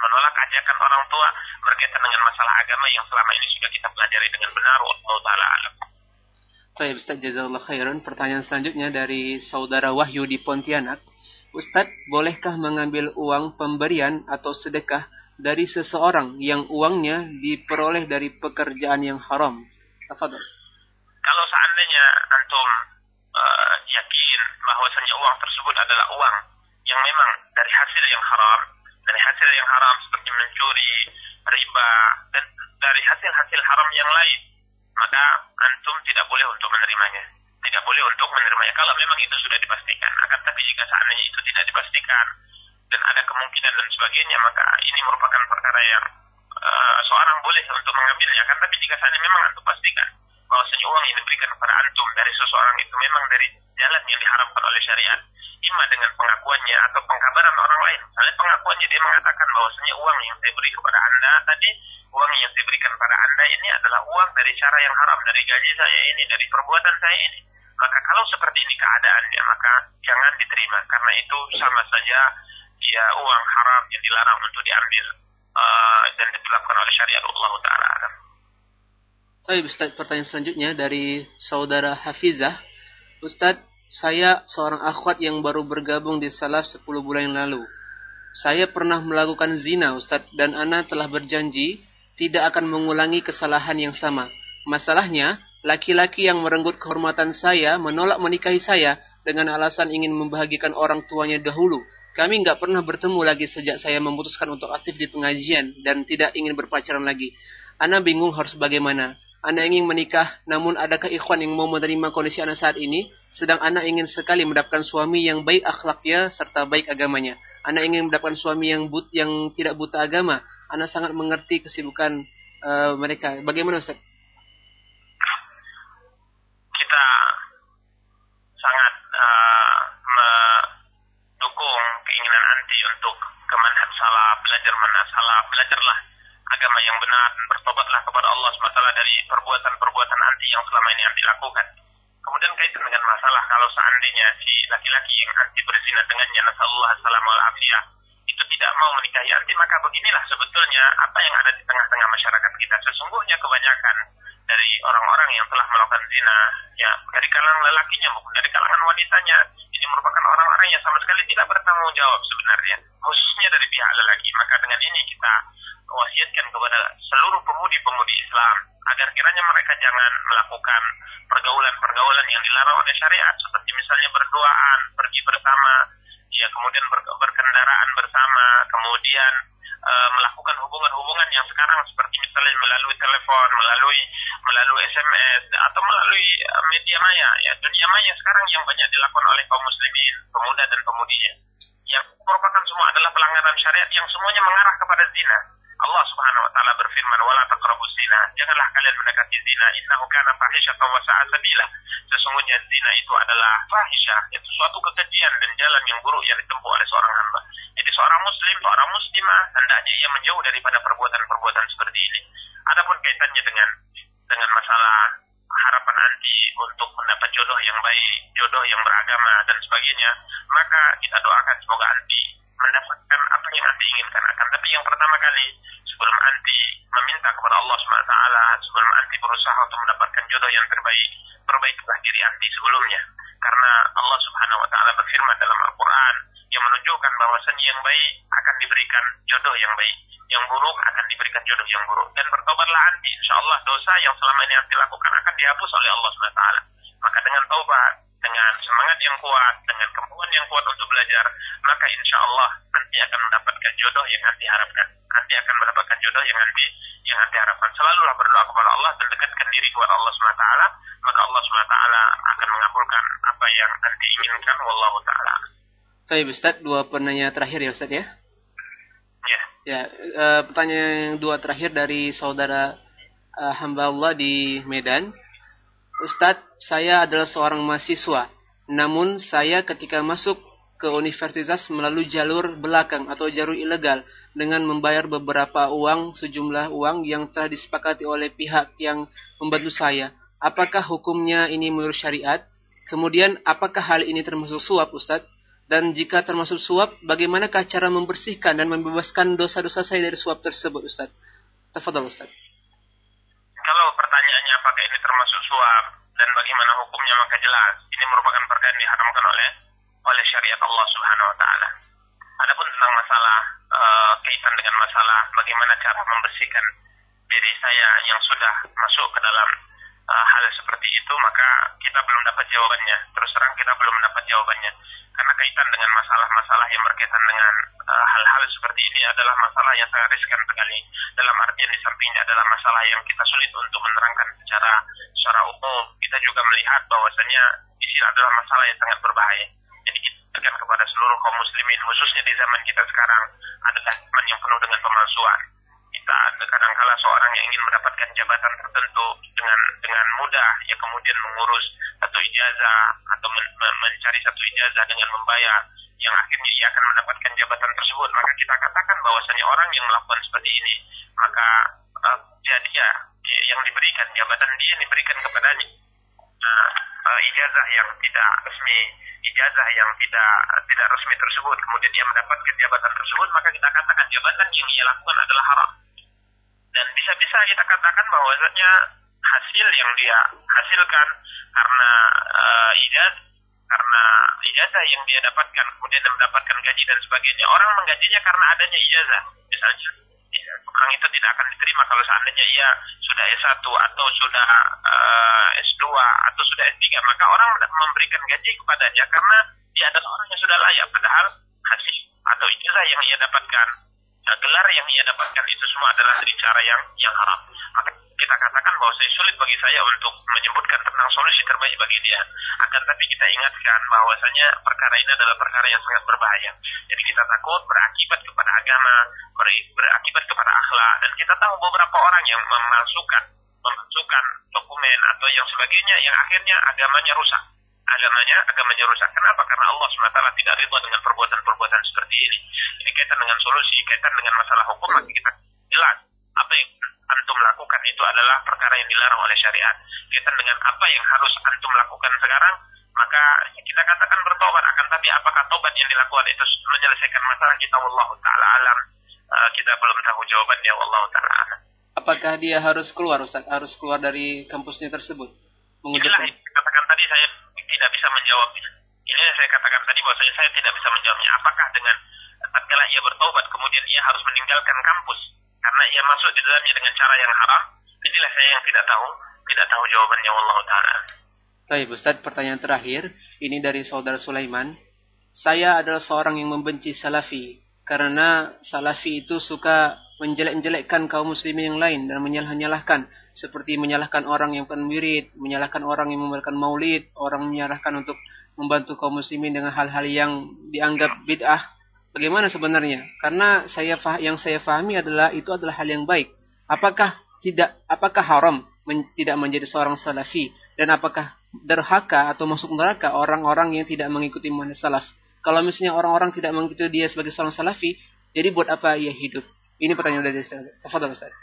menolak ajakan orang tua berkaitan dengan masalah agama yang selama ini sudah kita pelajari dengan benar. Wallahu ta'ala alam. Baik, Ustaz, jazakallah khairan. Pertanyaan selanjutnya dari saudara Wahyu di Pontianak. Ustaz, bolehkah mengambil uang pemberian atau sedekah dari seseorang yang uangnya diperoleh dari pekerjaan yang haram? Tafadhol. Kalau seandainya antum uh, yakin bahwasanya uang tersebut adalah uang yang memang dari hasil yang haram, dari hasil yang haram seperti mencuri, riba, dan dari hasil-hasil haram yang lain, maka antum tidak boleh untuk menerimanya. Tidak boleh untuk menerimanya kalau memang itu sudah dipastikan. Akan tapi jika seandainya itu tidak dipastikan dan ada kemungkinan dan sebagainya, maka ini merupakan perkara yang uh, seorang boleh untuk mengambilnya. Akan tapi jika seandainya memang antum pastikan bahwasanya uang yang diberikan kepada antum dari seseorang itu memang dari jalan yang diharamkan oleh syariat, ima dengan pengakuannya atau pengkabaran orang lain. Misalnya pengakuannya dia mengatakan bahwasanya uang yang saya beri kepada anda tadi, uang yang saya berikan kepada anda ini adalah uang dari cara yang haram, dari gaji saya ini, dari perbuatan saya ini. Maka kalau seperti ini keadaannya, maka jangan diterima. Karena itu sama saja dia uang haram yang dilarang untuk diambil uh, dan ditetapkan oleh syariat Allah Ta'ala. Baik, Ustaz, pertanyaan selanjutnya dari saudara Hafizah. Ustaz, saya seorang akhwat yang baru bergabung di Salaf sepuluh bulan yang lalu. Saya pernah melakukan zina, Ustaz, dan ana telah berjanji tidak akan mengulangi kesalahan yang sama. Masalahnya, laki-laki yang merenggut kehormatan saya menolak menikahi saya dengan alasan ingin membahagiakan orang tuanya dahulu. Kami nggak pernah bertemu lagi sejak saya memutuskan untuk aktif di pengajian dan tidak ingin berpacaran lagi. Ana bingung harus bagaimana. Ana ingin menikah, namun adakah ikhwan yang mau menerima kondisi ana saat ini? Sedang ana ingin sekali mendapatkan suami yang baik akhlaknya serta baik agamanya. Ana ingin mendapatkan suami yang but yang tidak buta agama. Ana sangat mengerti kesibukan uh, mereka. Bagaimana, Ustaz? Kita sangat uh, mendukung keinginan anti untuk ke manhaj salaf, belajar manhaj salaf, belajarlah agama yang benar, bertobatlah kepada Allah subhanahu wa taala dari perbuatan-perbuatan anti yang selama ini anti lakukan. Kemudian kaitan dengan masalah kalau seandainya si laki-laki yang anti berzina dengannya, nasallallahu alaihi wal afiyah, itu tidak mau menikahi anti, maka beginilah sebetulnya apa yang ada di tengah-tengah masyarakat kita. Sesungguhnya kebanyakan dari orang-orang yang telah melakukan zina, ya dari kalangan lelakinya maupun dari kalangan wanitanya, ini merupakan orang-orang yang sama sekali tidak bertanggung jawab sebenarnya, khususnya dari pihak lelaki. Maka dengan ini kita wasiatkan kepada seluruh pemudi-pemudi Islam agar kiranya mereka jangan melakukan pergaulan-pergaulan yang dilarang oleh syariat, seperti misalnya berduaan, pergi bersama, ya kemudian ber, berkendaraan bersama, kemudian e, melakukan hubungan-hubungan yang sekarang seperti misalnya melalui telepon, melalui melalui S M S atau melalui e, media maya, ya dunia maya sekarang yang banyak dilakukan oleh kaum muslimin, pemuda dan pemudinya, yang merupakan semua adalah pelanggaran syariat yang semuanya mengarah kepada zina. Allah Subhanahu wa taala berfirman, "Wala taqrabuz zina." Janganlah kalian mendekati zina, innahu kana fahisyatan wa sa'a sabila. Sesungguhnya zina itu adalah fahisyah, itu suatu kekejian dan jalan yang buruk yang ditempuh oleh seorang hamba. Jadi seorang muslim, seorang muslimah hendaknya ia menjauh daripada perbuatan-perbuatan seperti ini. Adapun kaitannya dengan dengan masalah harapan anti untuk mendapat jodoh yang baik, jodoh yang beragama dan sebagainya, maka kita doakan semoga anti mendapatkan apa yang anti inginkan. Akan tapi yang pertama kali, sebelum anti meminta kepada Allah subhanahu wa taala, sebelum anti berusaha untuk mendapatkan jodoh yang terbaik, perbaikilah diri anti sebelumnya. Karena Allah subhanahu wa taala berfirman dalam Al-Quran yang menunjukkan bahwasanya yang baik akan diberikan jodoh yang baik, yang buruk akan diberikan jodoh yang buruk. Dan bertobatlah anti, insyaallah dosa yang selama ini anti lakukan akan dihapus oleh Allah subhanahu wa taala. Maka dengan taubat, dengan semangat yang kuat, dengan kemauan yang kuat untuk belajar, maka insya Allah nanti akan mendapatkan jodoh yang nanti harapkan. Nanti akan mendapatkan jodoh yang nanti yang nanti harapkan. Selalulah berdoa kepada Allah dan dekatkan diri kepada Allah subhanahu wa taala, maka Allah subhanahu wa taala akan mengabulkan apa yang nanti inginkan. Wallahu taala. Baik, Ustaz, dua penanya terakhir ya, Ustaz ya. Ya. Ya, uh, pertanyaan yang dua terakhir dari saudara uh, hamba Allah di Medan. Ustadz, saya adalah seorang mahasiswa. Namun saya ketika masuk ke universitas melalui jalur belakang atau jalur ilegal dengan membayar beberapa uang, sejumlah uang yang telah disepakati oleh pihak yang membantu saya. Apakah hukumnya ini menurut syariat? Kemudian apakah hal ini termasuk suap, Ustadz? Dan jika termasuk suap, bagaimanakah cara membersihkan dan membebaskan dosa-dosa saya dari suap tersebut, Ustaz? Tafadhal, Ustaz. Kalau pertanyaannya apakah ini termasuk suap dan bagaimana hukumnya, maka jelas ini merupakan perkara yang diharamkan oleh oleh syariat Allah Subhanahu wa taala. Adapun tentang masalah uh, kaitan dengan masalah bagaimana cara membersihkan diri saya yang sudah masuk ke dalam uh, hal seperti itu, maka kita belum dapat jawabannya. Terus terang kita belum mendapat jawabannya. Karena kaitan dengan masalah-masalah yang berkaitan dengan uh, hal-hal seperti ini adalah masalah yang sangat riskan sekali. Dalam artian di sampingnya adalah masalah yang kita sulit untuk menerangkan secara secara umum. Kita juga melihat bahwasanya di sini adalah masalah yang sangat berbahaya. Jadi kita ingatkan kepada seluruh kaum muslimin, khususnya di zaman kita sekarang adalah zaman yang penuh dengan pemalsuan. Kita kadang-kala seorang yang ingin mendapatkan jabatan tertentu dengan dengan mudah, ya kemudian mengurus satu ijazah atau men, men, mencari satu ijazah dengan membayar, yang akhirnya ia akan mendapatkan jabatan tersebut. Maka kita katakan bahwasanya orang yang melakukan seperti ini, maka uh, ya dia yang diberikan jabatan dia diberikan kepadanya uh, uh, ijazah yang tidak resmi, ijazah yang tidak tidak resmi tersebut, kemudian dia mendapatkan jabatan tersebut, maka kita katakan jabatan yang ia lakukan adalah haram. Dan bisa-bisa kita katakan bahwasanya hasil yang dia hasilkan karena uh, ijazah, karena ijazah yang dia dapatkan, kemudian dia mendapatkan gaji dan sebagainya. Orang menggajinya karena adanya ijazah. Misalnya, orang itu tidak akan diterima kalau seandainya ia sudah S satu atau sudah uh, S dua atau sudah S tiga. Maka orang memberikan gaji kepadanya karena dia adalah orang yang sudah layak. Padahal hasil atau ijazah yang ia dapatkan, uh, gelar yang ia dapatkan itu semua adalah dari cara yang yang haram. Maka kita katakan bahwa saya sulit bagi saya untuk menyebutkan tentang solusi terbaik bagi dia. Akan tapi kita ingatkan bahwasanya perkara ini adalah perkara yang sangat berbahaya. Jadi kita takut berakibat kepada agama, ber- berakibat kepada akhlak. Dan kita tahu beberapa orang yang memalsukan, memalsukan dokumen atau yang sebagainya, yang akhirnya agamanya rusak. Agamanya, agamanya rusak. Kenapa? Karena Allah subhanahu wa taala tidak ridha dengan perbuatan-perbuatan seperti ini. Ini kaitan dengan solusi, kaitan dengan masalah hukum, maka kita jelas apa yang antum lakukan itu adalah perkara yang dilarang oleh syariat. Kaitan dengan apa yang harus antum lakukan sekarang, maka kita katakan bertobat. Akan tapi apakah tobat yang dilakukan itu menyelesaikan masalah kita, wallahu taala alam, uh, kita belum tahu jawabannya, wallahu taala alam. Apakah dia harus keluar, Ustaz? Harus keluar dari kampusnya tersebut? Inilah yang katakan tadi, saya tidak bisa menjawabnya. Ini yang saya katakan tadi bahwasanya saya tidak bisa menjawabnya. Apakah dengan tatkala ia bertobat kemudian ia harus meninggalkan kampus karena ia masuk di dalamnya dengan cara yang haram? Inilah saya yang tidak tahu, tidak tahu jawabannya, wallahu taala. Baik, Ustaz, pertanyaan terakhir ini dari saudara Sulaiman. Saya adalah seorang yang membenci salafi karena salafi itu suka menjelek-jelekkan kaum muslimin yang lain dan menyalah-nyalahkan, seperti menyalahkan orang yang bukan wirid, menyalahkan orang yang memerikan maulid, orang menyalahkan untuk membantu kaum muslimin dengan hal-hal yang dianggap bid'ah. Bagaimana sebenarnya? Karena saya yang saya pahami adalah itu adalah hal yang baik. Apakah tidak apakah haram men, tidak menjadi seorang salafi, dan apakah derhaka atau masuk neraka orang-orang yang tidak mengikuti manhaj salaf? Kalau misalnya orang-orang tidak mengikuti dia sebagai seorang salafi, jadi buat apa ia hidup? Ini pertanyaan dari Ustaz. Tafadhal, Ustaz.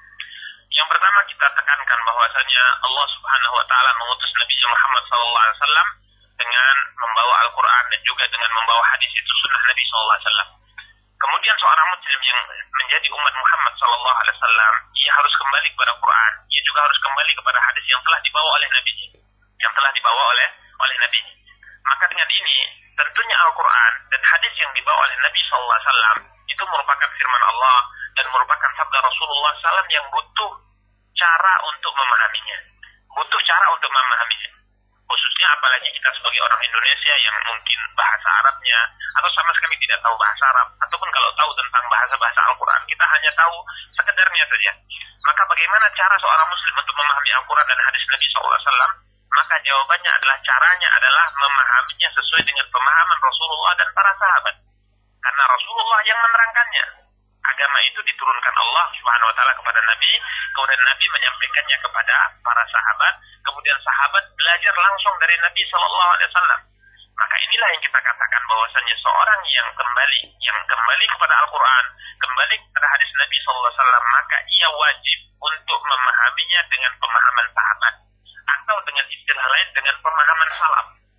Yang pertama kita tekankan bahwasanya Allah Subhanahu wa taala mengutus Nabi Muhammad sallallahu alaihi wasallam dengan membawa Al-Qur'an dan juga dengan membawa hadis, itu sunnah Nabi sallallahu alaihi wasallam. Kemudian seorang muslim yang menjadi umat Muhammad sallallahu alaihi wasallam, ia harus kembali kepada Quran. Ia juga harus kembali kepada hadis yang telah dibawa oleh Nabi, yang telah dibawa oleh oleh Nabi. Maka dengan ini tentunya Al-Quran dan hadis yang dibawa oleh Nabi sallallahu alaihi wasallam itu merupakan firman Allah dan merupakan sabda Rasulullah sallallahu alaihi wasallam yang butuh cara untuk memahaminya, butuh cara untuk memahaminya. Khususnya apalagi kita sebagai orang Indonesia yang mungkin bahasa Arabnya atau sama sekali tidak tahu bahasa Arab, ataupun kalau tahu tentang bahasa-bahasa Al-Quran kita hanya tahu sekedarnya saja. Maka bagaimana cara seorang muslim untuk memahami Al-Quran dan hadis Nabi sallallahu alaihi wasallam? Maka jawabannya adalah caranya adalah memahaminya sesuai dengan pemahaman Rasulullah dan para sahabat. Karena Rasulullah yang menerangkannya. Agama itu diturunkan Allah Subhanahu wa taala kepada Nabi, kemudian Nabi menyampaikannya kepada para sahabat, kemudian sahabat belajar langsung dari Nabi sallallahu alaihi wasallam. Maka inilah yang kita katakan bahwasanya seorang yang kembali yang kembali kepada Al-Qur'an, kembali kepada hadis Nabi sallallahu alaihi wasallam, maka ia wajib untuk memahaminya dengan pemahaman sahabat, atau dengan istilah lain dengan pemahaman salaf.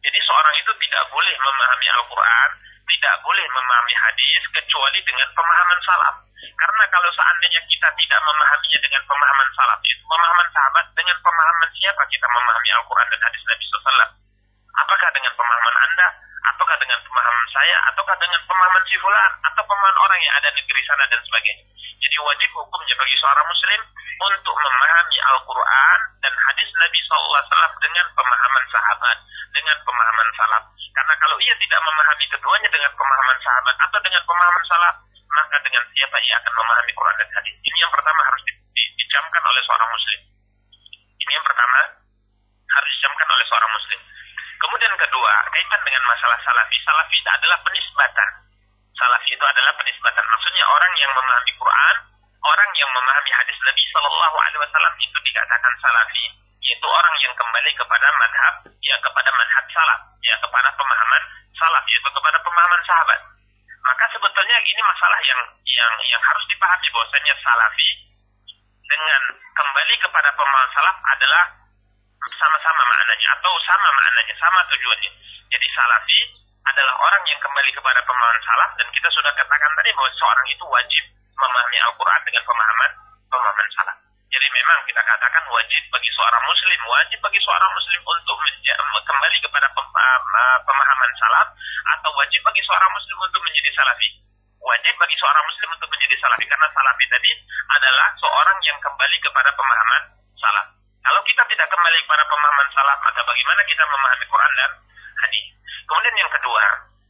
Jadi seorang itu tidak boleh memahami Al-Quran, tidak boleh memahami hadis kecuali dengan pemahaman salaf. Karena kalau seandainya kita tidak memahaminya dengan pemahaman salaf, itu pemahaman sahabat, dengan pemahaman siapa kita memahami Al-Quran dan hadis Nabi shallallahu alaihi wasallam? Apakah dengan pemahaman Anda, ataukah dengan pemahaman saya, ataukah dengan pemahaman si fulan, atau pemahaman orang yang ada di negeri sana dan sebagainya. Jadi wajib hukumnya bagi seorang muslim untuk memahami Al-Quran dan hadis Nabi shallallahu alaihi wasallam dengan pemahaman sahabat, dengan pemahaman salaf. Karena kalau ia tidak memahami keduanya dengan pemahaman sahabat atau dengan pemahaman salaf, maka dengan siapa ia akan memahami Quran dan hadis? Ini yang pertama harus di, di, dicamkan oleh seorang muslim. Ini yang pertama harus dicamkan oleh seorang muslim. Kemudian kedua, kaitan dengan masalah salafi. Salafi itu adalah penisbatan. Salafi itu adalah penisbatan. Maksudnya orang yang memahami Quran, orang yang memahami hadis Nabi Shallallahu Alaihi Wasallam itu dikatakan salafi, yaitu orang yang kembali kepada madhab, ya kepada manhaj salaf, ya kepada pemahaman salaf, yaitu kepada pemahaman sahabat. Maka sebetulnya ini masalah yang yang yang harus dipahami bahwasanya salafi dengan kembali kepada pemahaman salaf adalah sama-sama maknanya atau sama maknanya, sama tujuannya. Jadi salafi adalah orang yang kembali kepada pemahaman salaf, dan kita sudah katakan tadi bahwa seorang itu wajib memahami Al-Quran dengan pemahaman pemahaman salaf. Jadi memang kita katakan wajib bagi seorang muslim, wajib bagi seorang muslim untuk kembali kepada pemahaman salaf, atau wajib bagi seorang muslim untuk menjadi salafi. Wajib bagi seorang muslim untuk menjadi salafi, karena salafi tadi adalah seorang yang kembali kepada pemahaman salaf. Kalau kita tidak kembali kepada pemahaman salaf, maka bagaimana kita memahami Quran dan hadis? Kemudian yang kedua,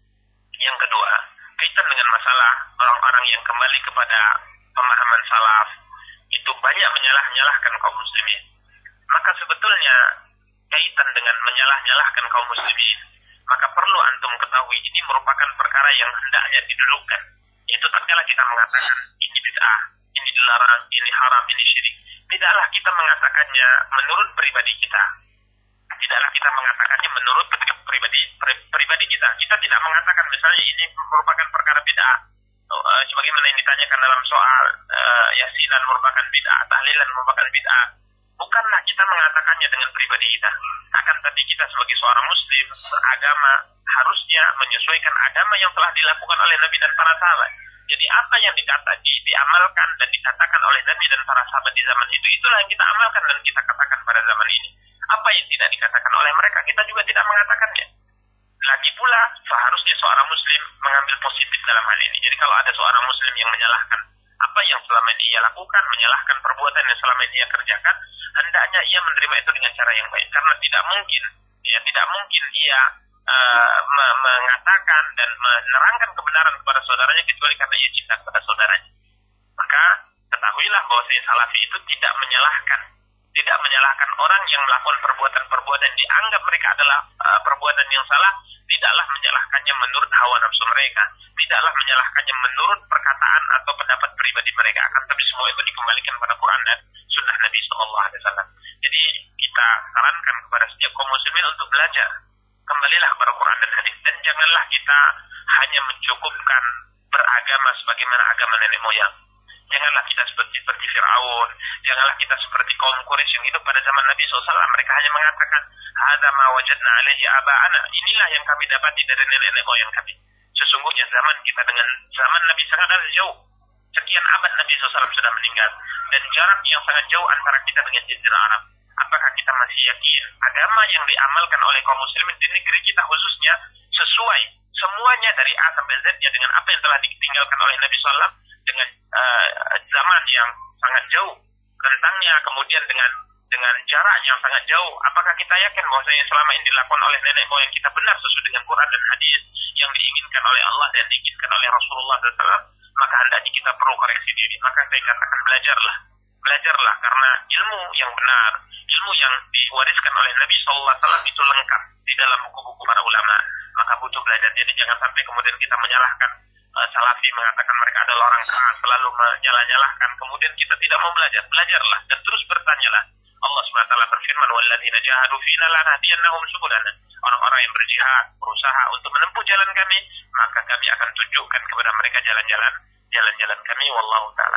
yang kedua, kaitan dengan masalah orang-orang yang kembali kepada pemahaman salaf, itu banyak menyalah-nyalahkan kaum muslimin. Maka sebetulnya kaitan dengan menyalah-nyalahkan kaum muslimin, maka perlu antum ketahui ini merupakan perkara yang hendaknya didudukkan. Itu tatkala kita mengatakan ini bid'ah, ini dilarang, ini haram, ini syirik. Tidaklah kita mengatakannya menurut pribadi kita. Tidaklah kita mengatakannya menurut pribadi pribadi kita. Kita tidak mengatakan misalnya ini merupakan perkara bid'ah. Uh, sebagaimana yang ditanyakan dalam soal uh, yasinan merupakan bid'ah, tahlilan merupakan bid'ah. Bukanlah kita mengatakannya dengan pribadi kita. Akan tapi kita sebagai seorang muslim beragama harusnya menyesuaikan agama yang telah dilakukan oleh Nabi dan para sahabat. Jadi apa yang dikata, di, diamalkan dan dikatakan oleh Nabi dan para sahabat di zaman itu, itulah yang kita amalkan dan kita katakan pada zaman ini. Apa yang tidak dikatakan oleh mereka, kita juga tidak mengatakannya. Lagi pula, seharusnya seorang muslim mengambil positif dalam hal ini. Jadi kalau ada seorang muslim yang menyalahkan apa yang selama ini ia lakukan, menyalahkan perbuatan yang selama ini ia kerjakan, hendaknya ia menerima itu dengan cara yang baik. Karena tidak mungkin, ya tidak mungkin ia uh, me- mengatakan dan menerangkan kebenaran kepada saudaranya kecuali karena ia cinta kepada saudaranya. Maka ketahuilah bahwa salafi itu tidak menyalahkan, tidak menyalahkan orang yang melakukan perbuatan-perbuatan yang dianggap mereka adalah uh, perbuatan yang salah, tidaklah menyalahkannya menurut hawa nafsu mereka, tidaklah menyalahkannya menurut perkataan atau pendapat pribadi mereka, akan tapi semua itu dikembalikan pada Quran dan Sunnah Nabi Shallallahu Alaihi Wasallam. Jadi kita sarankan kepada setiap kaum muslimin untuk belajar, kembalilah kepada Quran dan hadis, dan janganlah kita hanya mencukupkan beragama sebagaimana agama nenek moyang. Janganlah kita seperti seperti Fir'aun, janganlah kita seperti kaum Quraisy yang hidup pada zaman Nabi shallallahu alaihi wasallam. Mereka hanya mengatakan, hadza ma wajadna alaihi aba'ana, inilah yang kami dapati dari nenek moyang kami. Sesungguhnya zaman kita dengan zaman Nabi sangat jauh. Sekian abad Nabi shallallahu alaihi wasallam sudah meninggal, dan jarak yang sangat jauh antara kita dengan jazirah Arab. Apakah kita masih yakin agama yang diamalkan oleh kaum muslimin di negeri kita khususnya sesuai semuanya dari A sampai Z-nya dengan apa yang telah ditinggalkan oleh Nabi shallallahu alaihi wasallam, dengan uh, zaman yang sangat jauh rentangnya, kemudian dengan dengan jarak yang sangat jauh? Apakah kita yakin bahwa yang selama ini dilakukan oleh nenek moyang kita benar sesuai dengan Quran dan hadis yang diinginkan oleh Allah dan diinginkan oleh Rasulullah shallallahu alaihi wasallam? Maka hendaknya kita perlu koreksi diri. Maka saya katakan belajarlah, belajarlah, karena ilmu yang benar, ilmu yang diwariskan oleh Nabi shallallahu alaihi wasallam itu lengkap di dalam buku-buku para ulama. Maka butuh belajar. Jadi jangan sampai kemudian kita menyalahkan uh, salafi, mengatakan mereka adalah orang keras, selalu menyalah-nyalahkan, kemudian kita tidak mau belajar. Belajarlah dan terus bertanyalah. Allah subhanahu wa taala berfirman, walladzina jahadu fina lanahdiyannahum subulana. Orang-orang yang berjihad, berusaha untuk menempuh jalan kami, maka kami akan tunjukkan kepada mereka jalan-jalan jalan-jalan kami. Wallahu taala.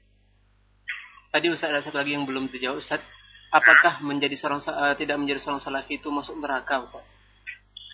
Tadi Ustaz ada satu lagi yang belum terjawab, Ustaz. Apakah menjadi seorang uh, tidak menjadi seorang salafi itu masuk neraka, Ustaz?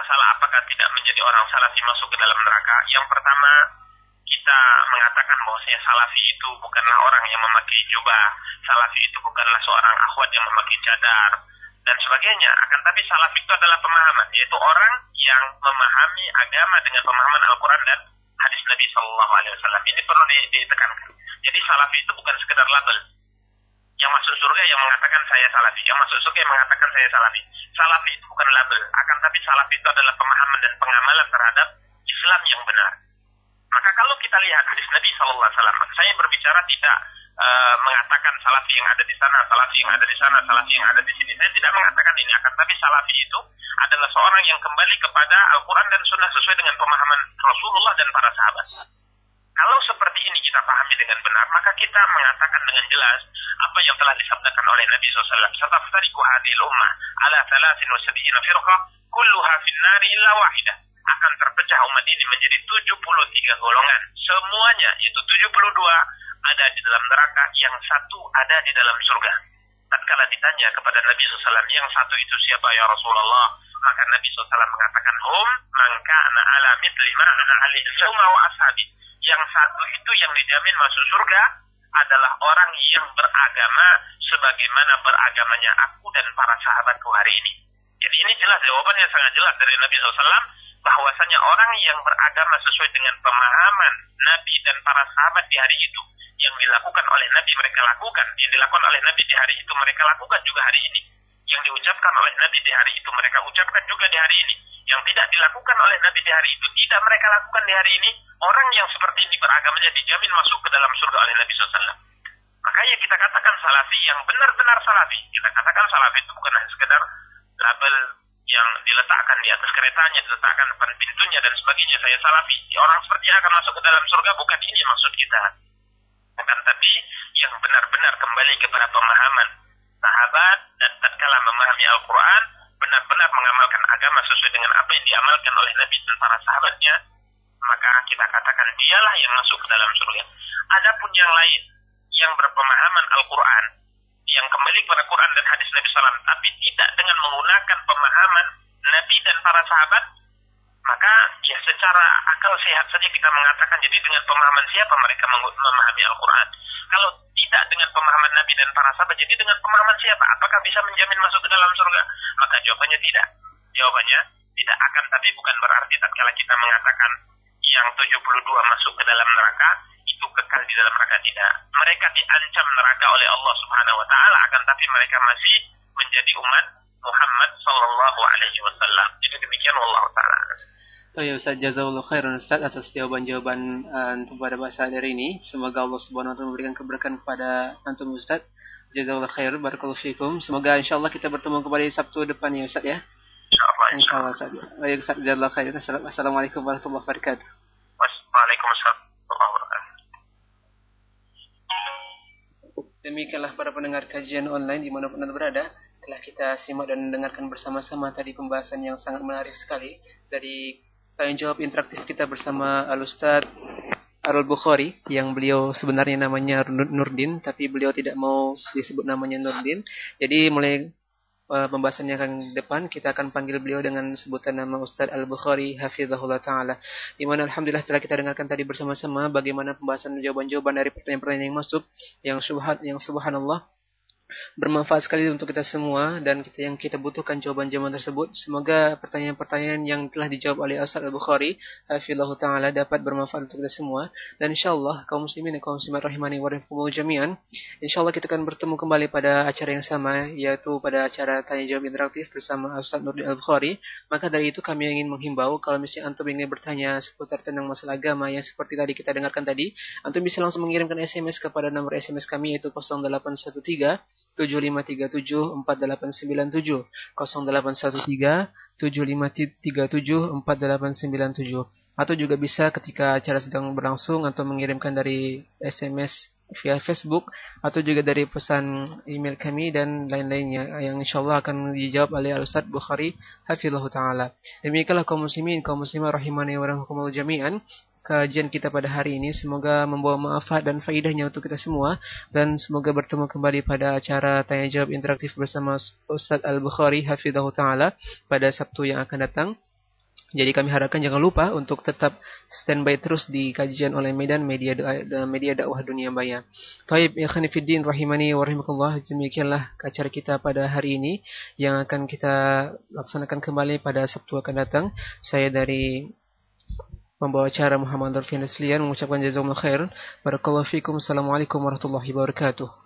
masalah apakah tidak menjadi orang salafi masuk ke dalam neraka. Yang pertama, kita mengatakan bahwasanya salafi itu bukanlah orang yang memakai jubah, salafi itu bukanlah seorang akhwat yang memakai cadar dan sebagainya. Akan tapi salafi itu adalah pemahaman, yaitu orang yang memahami agama dengan pemahaman Al-Quran dan hadis Nabi Shallallahu Alaihi Wasallam. Ini perlu ditekankan. Jadi salafi itu bukan sekedar label. Yang masuk surga yang mengatakan saya salafi, yang masuk surga yang mengatakan saya salafi. Salafi itu bukan label, akan tapi salafi itu adalah pemahaman dan pengamalan terhadap Islam yang benar. Maka kalau kita lihat hadis Nabi Shallallahu Alaihi Wasallam, saya berbicara tidak uh, mengatakan salafi yang ada di sana, salafi yang ada di sana, salafi yang ada di sini. Saya tidak mengatakan ini, akan tapi salafi itu adalah seorang yang kembali kepada Al-Quran dan Sunnah sesuai dengan pemahaman Rasulullah dan para sahabat. Kalau seperti ini kita pahami dengan benar, maka kita mengatakan dengan jelas apa yang telah disabdakan oleh Nabi shallallahu alaihi wasallam. Sataftariqu hadhil ummah ala thalathin wa sab'ina firqah kulluha finnari illa wahidah. Akan terpecah umat ini menjadi tujuh puluh tiga golongan. Semuanya itu tujuh puluh dua ada di dalam neraka, yang satu ada di dalam surga. Tatkala ditanya kepada Nabi shallallahu alaihi wasallam, yang satu itu siapa ya Rasulullah? Maka Nabi shallallahu alaihi wasallam mengatakan, hum man kana ala mithli ma ana alaihi al-yawma wa ashabi. Yang satu itu yang dijamin masuk surga adalah orang yang beragama sebagaimana beragamanya aku dan para sahabatku hari ini. Jadi ini jelas, jawabannya sangat jelas dari Nabi shallallahu alaihi wasallam, bahwasanya orang yang beragama sesuai dengan pemahaman Nabi dan para sahabat di hari itu, yang dilakukan oleh Nabi mereka lakukan, yang dilakukan oleh Nabi di hari itu mereka lakukan juga hari ini, yang diucapkan oleh Nabi di hari itu mereka ucapkan juga di hari ini, yang tidak dilakukan oleh Nabi di hari itu tidak mereka lakukan di hari ini. Orang yang seperti ini beragamanya dijamin masuk ke dalam surga oleh Nabi shallallahu alaihi wasallam. Makanya kita katakan salafi yang benar-benar salafi. Kita katakan salafi itu bukan hanya sekedar label yang diletakkan di atas keretanya, diletakkan depan pintunya dan sebagainya. Saya salafi, orang seperti ini akan masuk ke dalam surga. Bukan ini maksud kita. Bukan, tapi yang benar-benar kembali kepada pemahaman sahabat dan tatkala memahami Al-Quran, benar-benar mengamalkan agama sesuai dengan apa yang diamalkan oleh Nabi dan para sahabatnya, maka kita katakan dialah yang masuk ke dalam surga. Adapun yang lain yang berpemahaman Al-Quran, yang kembali kepada Quran dan hadis Nabi shallallahu alaihi wasallam, tapi tidak dengan menggunakan pemahaman Nabi dan para sahabat, maka ya secara akal sehat saja kita mengatakan, jadi dengan pemahaman siapa mereka memahami Al-Quran? Kalau tidak dengan pemahaman Nabi dan para sahabat, jadi dengan pemahaman siapa? Apakah bisa menjamin masuk ke dalam surga? Maka jawabannya tidak. Jawabannya tidak akan, tapi bukan berarti tatkala kita mengatakan yang tujuh puluh dua masuk ke dalam neraka, itu kekal di dalam neraka, tidak. Mereka diancam neraka oleh Allah Subhanahu wa taala, akan tapi mereka masih menjadi umat Muhammad sallallahu alaihi wasallam. Jadi demikian, wallahu taala. Baik, Ustaz, jazakallahu khairan Ustaz atas jawaban-jawaban uh, untuk pada bahasa hari ini. Semoga Allah Subhanahu wa taala memberikan keberkahan kepada antum Ustaz. Jazakallahu khairan, barakallahu fikum. Semoga insyaallah kita bertemu kembali Sabtu depan ya Ustaz ya. Insyaallah. Insyaallah Ustaz. Baik Ustaz, jazakallahu khairan. Assalamualaikum warahmatullahi wabarakatuh. Waalaikumsalam warahmatullahi wabarakatuh. Demikianlah para pendengar kajian online dimanapun Anda berada, telah kita simak dan mendengarkan bersama-sama tadi pembahasan yang sangat menarik sekali dari tanya jawab interaktif kita bersama Al-Ustaz Al-Bukhari, yang beliau sebenarnya namanya Nurdin, tapi beliau tidak mau disebut namanya Nurdin. Jadi mulai uh, pembahasannya akan depan, kita akan panggil beliau dengan sebutan nama Ustaz Al-Bukhari hafizahullah ta'ala. Di mana alhamdulillah telah kita dengarkan tadi bersama-sama bagaimana pembahasan jawaban-jawaban dari pertanyaan-pertanyaan yang masuk, yang subhan, yang subhanallah bermanfaat sekali untuk kita semua, dan kita yang kita butuhkan jawaban-jawaban tersebut. Semoga pertanyaan-pertanyaan yang telah dijawab oleh Ustaz Al-Bukhari hafizahullah ta'ala dapat bermanfaat untuk kita semua. Dan insyaallah kaum muslimin dan kaum muslimat rahimani wa rahimakumullah jami'an, insyaallah kita akan bertemu kembali pada acara yang sama, yaitu pada acara tanya jawab interaktif bersama Ustaz Nurdin Al-Bukhari. Maka dari itu kami ingin menghimbau, kalau misalnya antum ingin bertanya seputar tentang masalah agama yang seperti tadi kita dengarkan tadi, antum bisa langsung mengirimkan S M S kepada nomor S M S kami, yaitu nol delapan satu tiga tujuh lima tiga tujuh empat delapan sembilan tujuh, nol delapan satu tiga tujuh lima tiga tujuh empat delapan sembilan tujuh. Atau juga bisa ketika acara sedang berlangsung atau mengirimkan dari S M S via Facebook, atau juga dari pesan email kami dan lain-lainnya yang insyaallah akan dijawab oleh Al-Ustaz Bukhari hafizahullah ta'ala. Demikianlah kaum muslimin, kaum muslimah rahimani wa rahimakumullah jami'an, kajian kita pada hari ini. Semoga membawa manfaat dan faedahnya untuk kita semua, dan semoga bertemu kembali pada acara tanya jawab interaktif bersama Ustaz Al-Bukhari hafizahullah ta'ala pada Sabtu yang akan datang. Jadi kami harapkan jangan lupa untuk tetap standby terus di kajian oleh Medan Media Doa, Media Dakwah Dunia Maya. Taib ya khani fiddin rahimani wa rahimakumullah. Demikianlah acara kita pada hari ini yang akan kita laksanakan kembali pada Sabtu akan datang. Saya dari pembawa acara Muhammad Arfian Deslian mengucapkan jazakumullah khair. Barakallahu fikum. Assalamualaikum warahmatullahi wabarakatuh.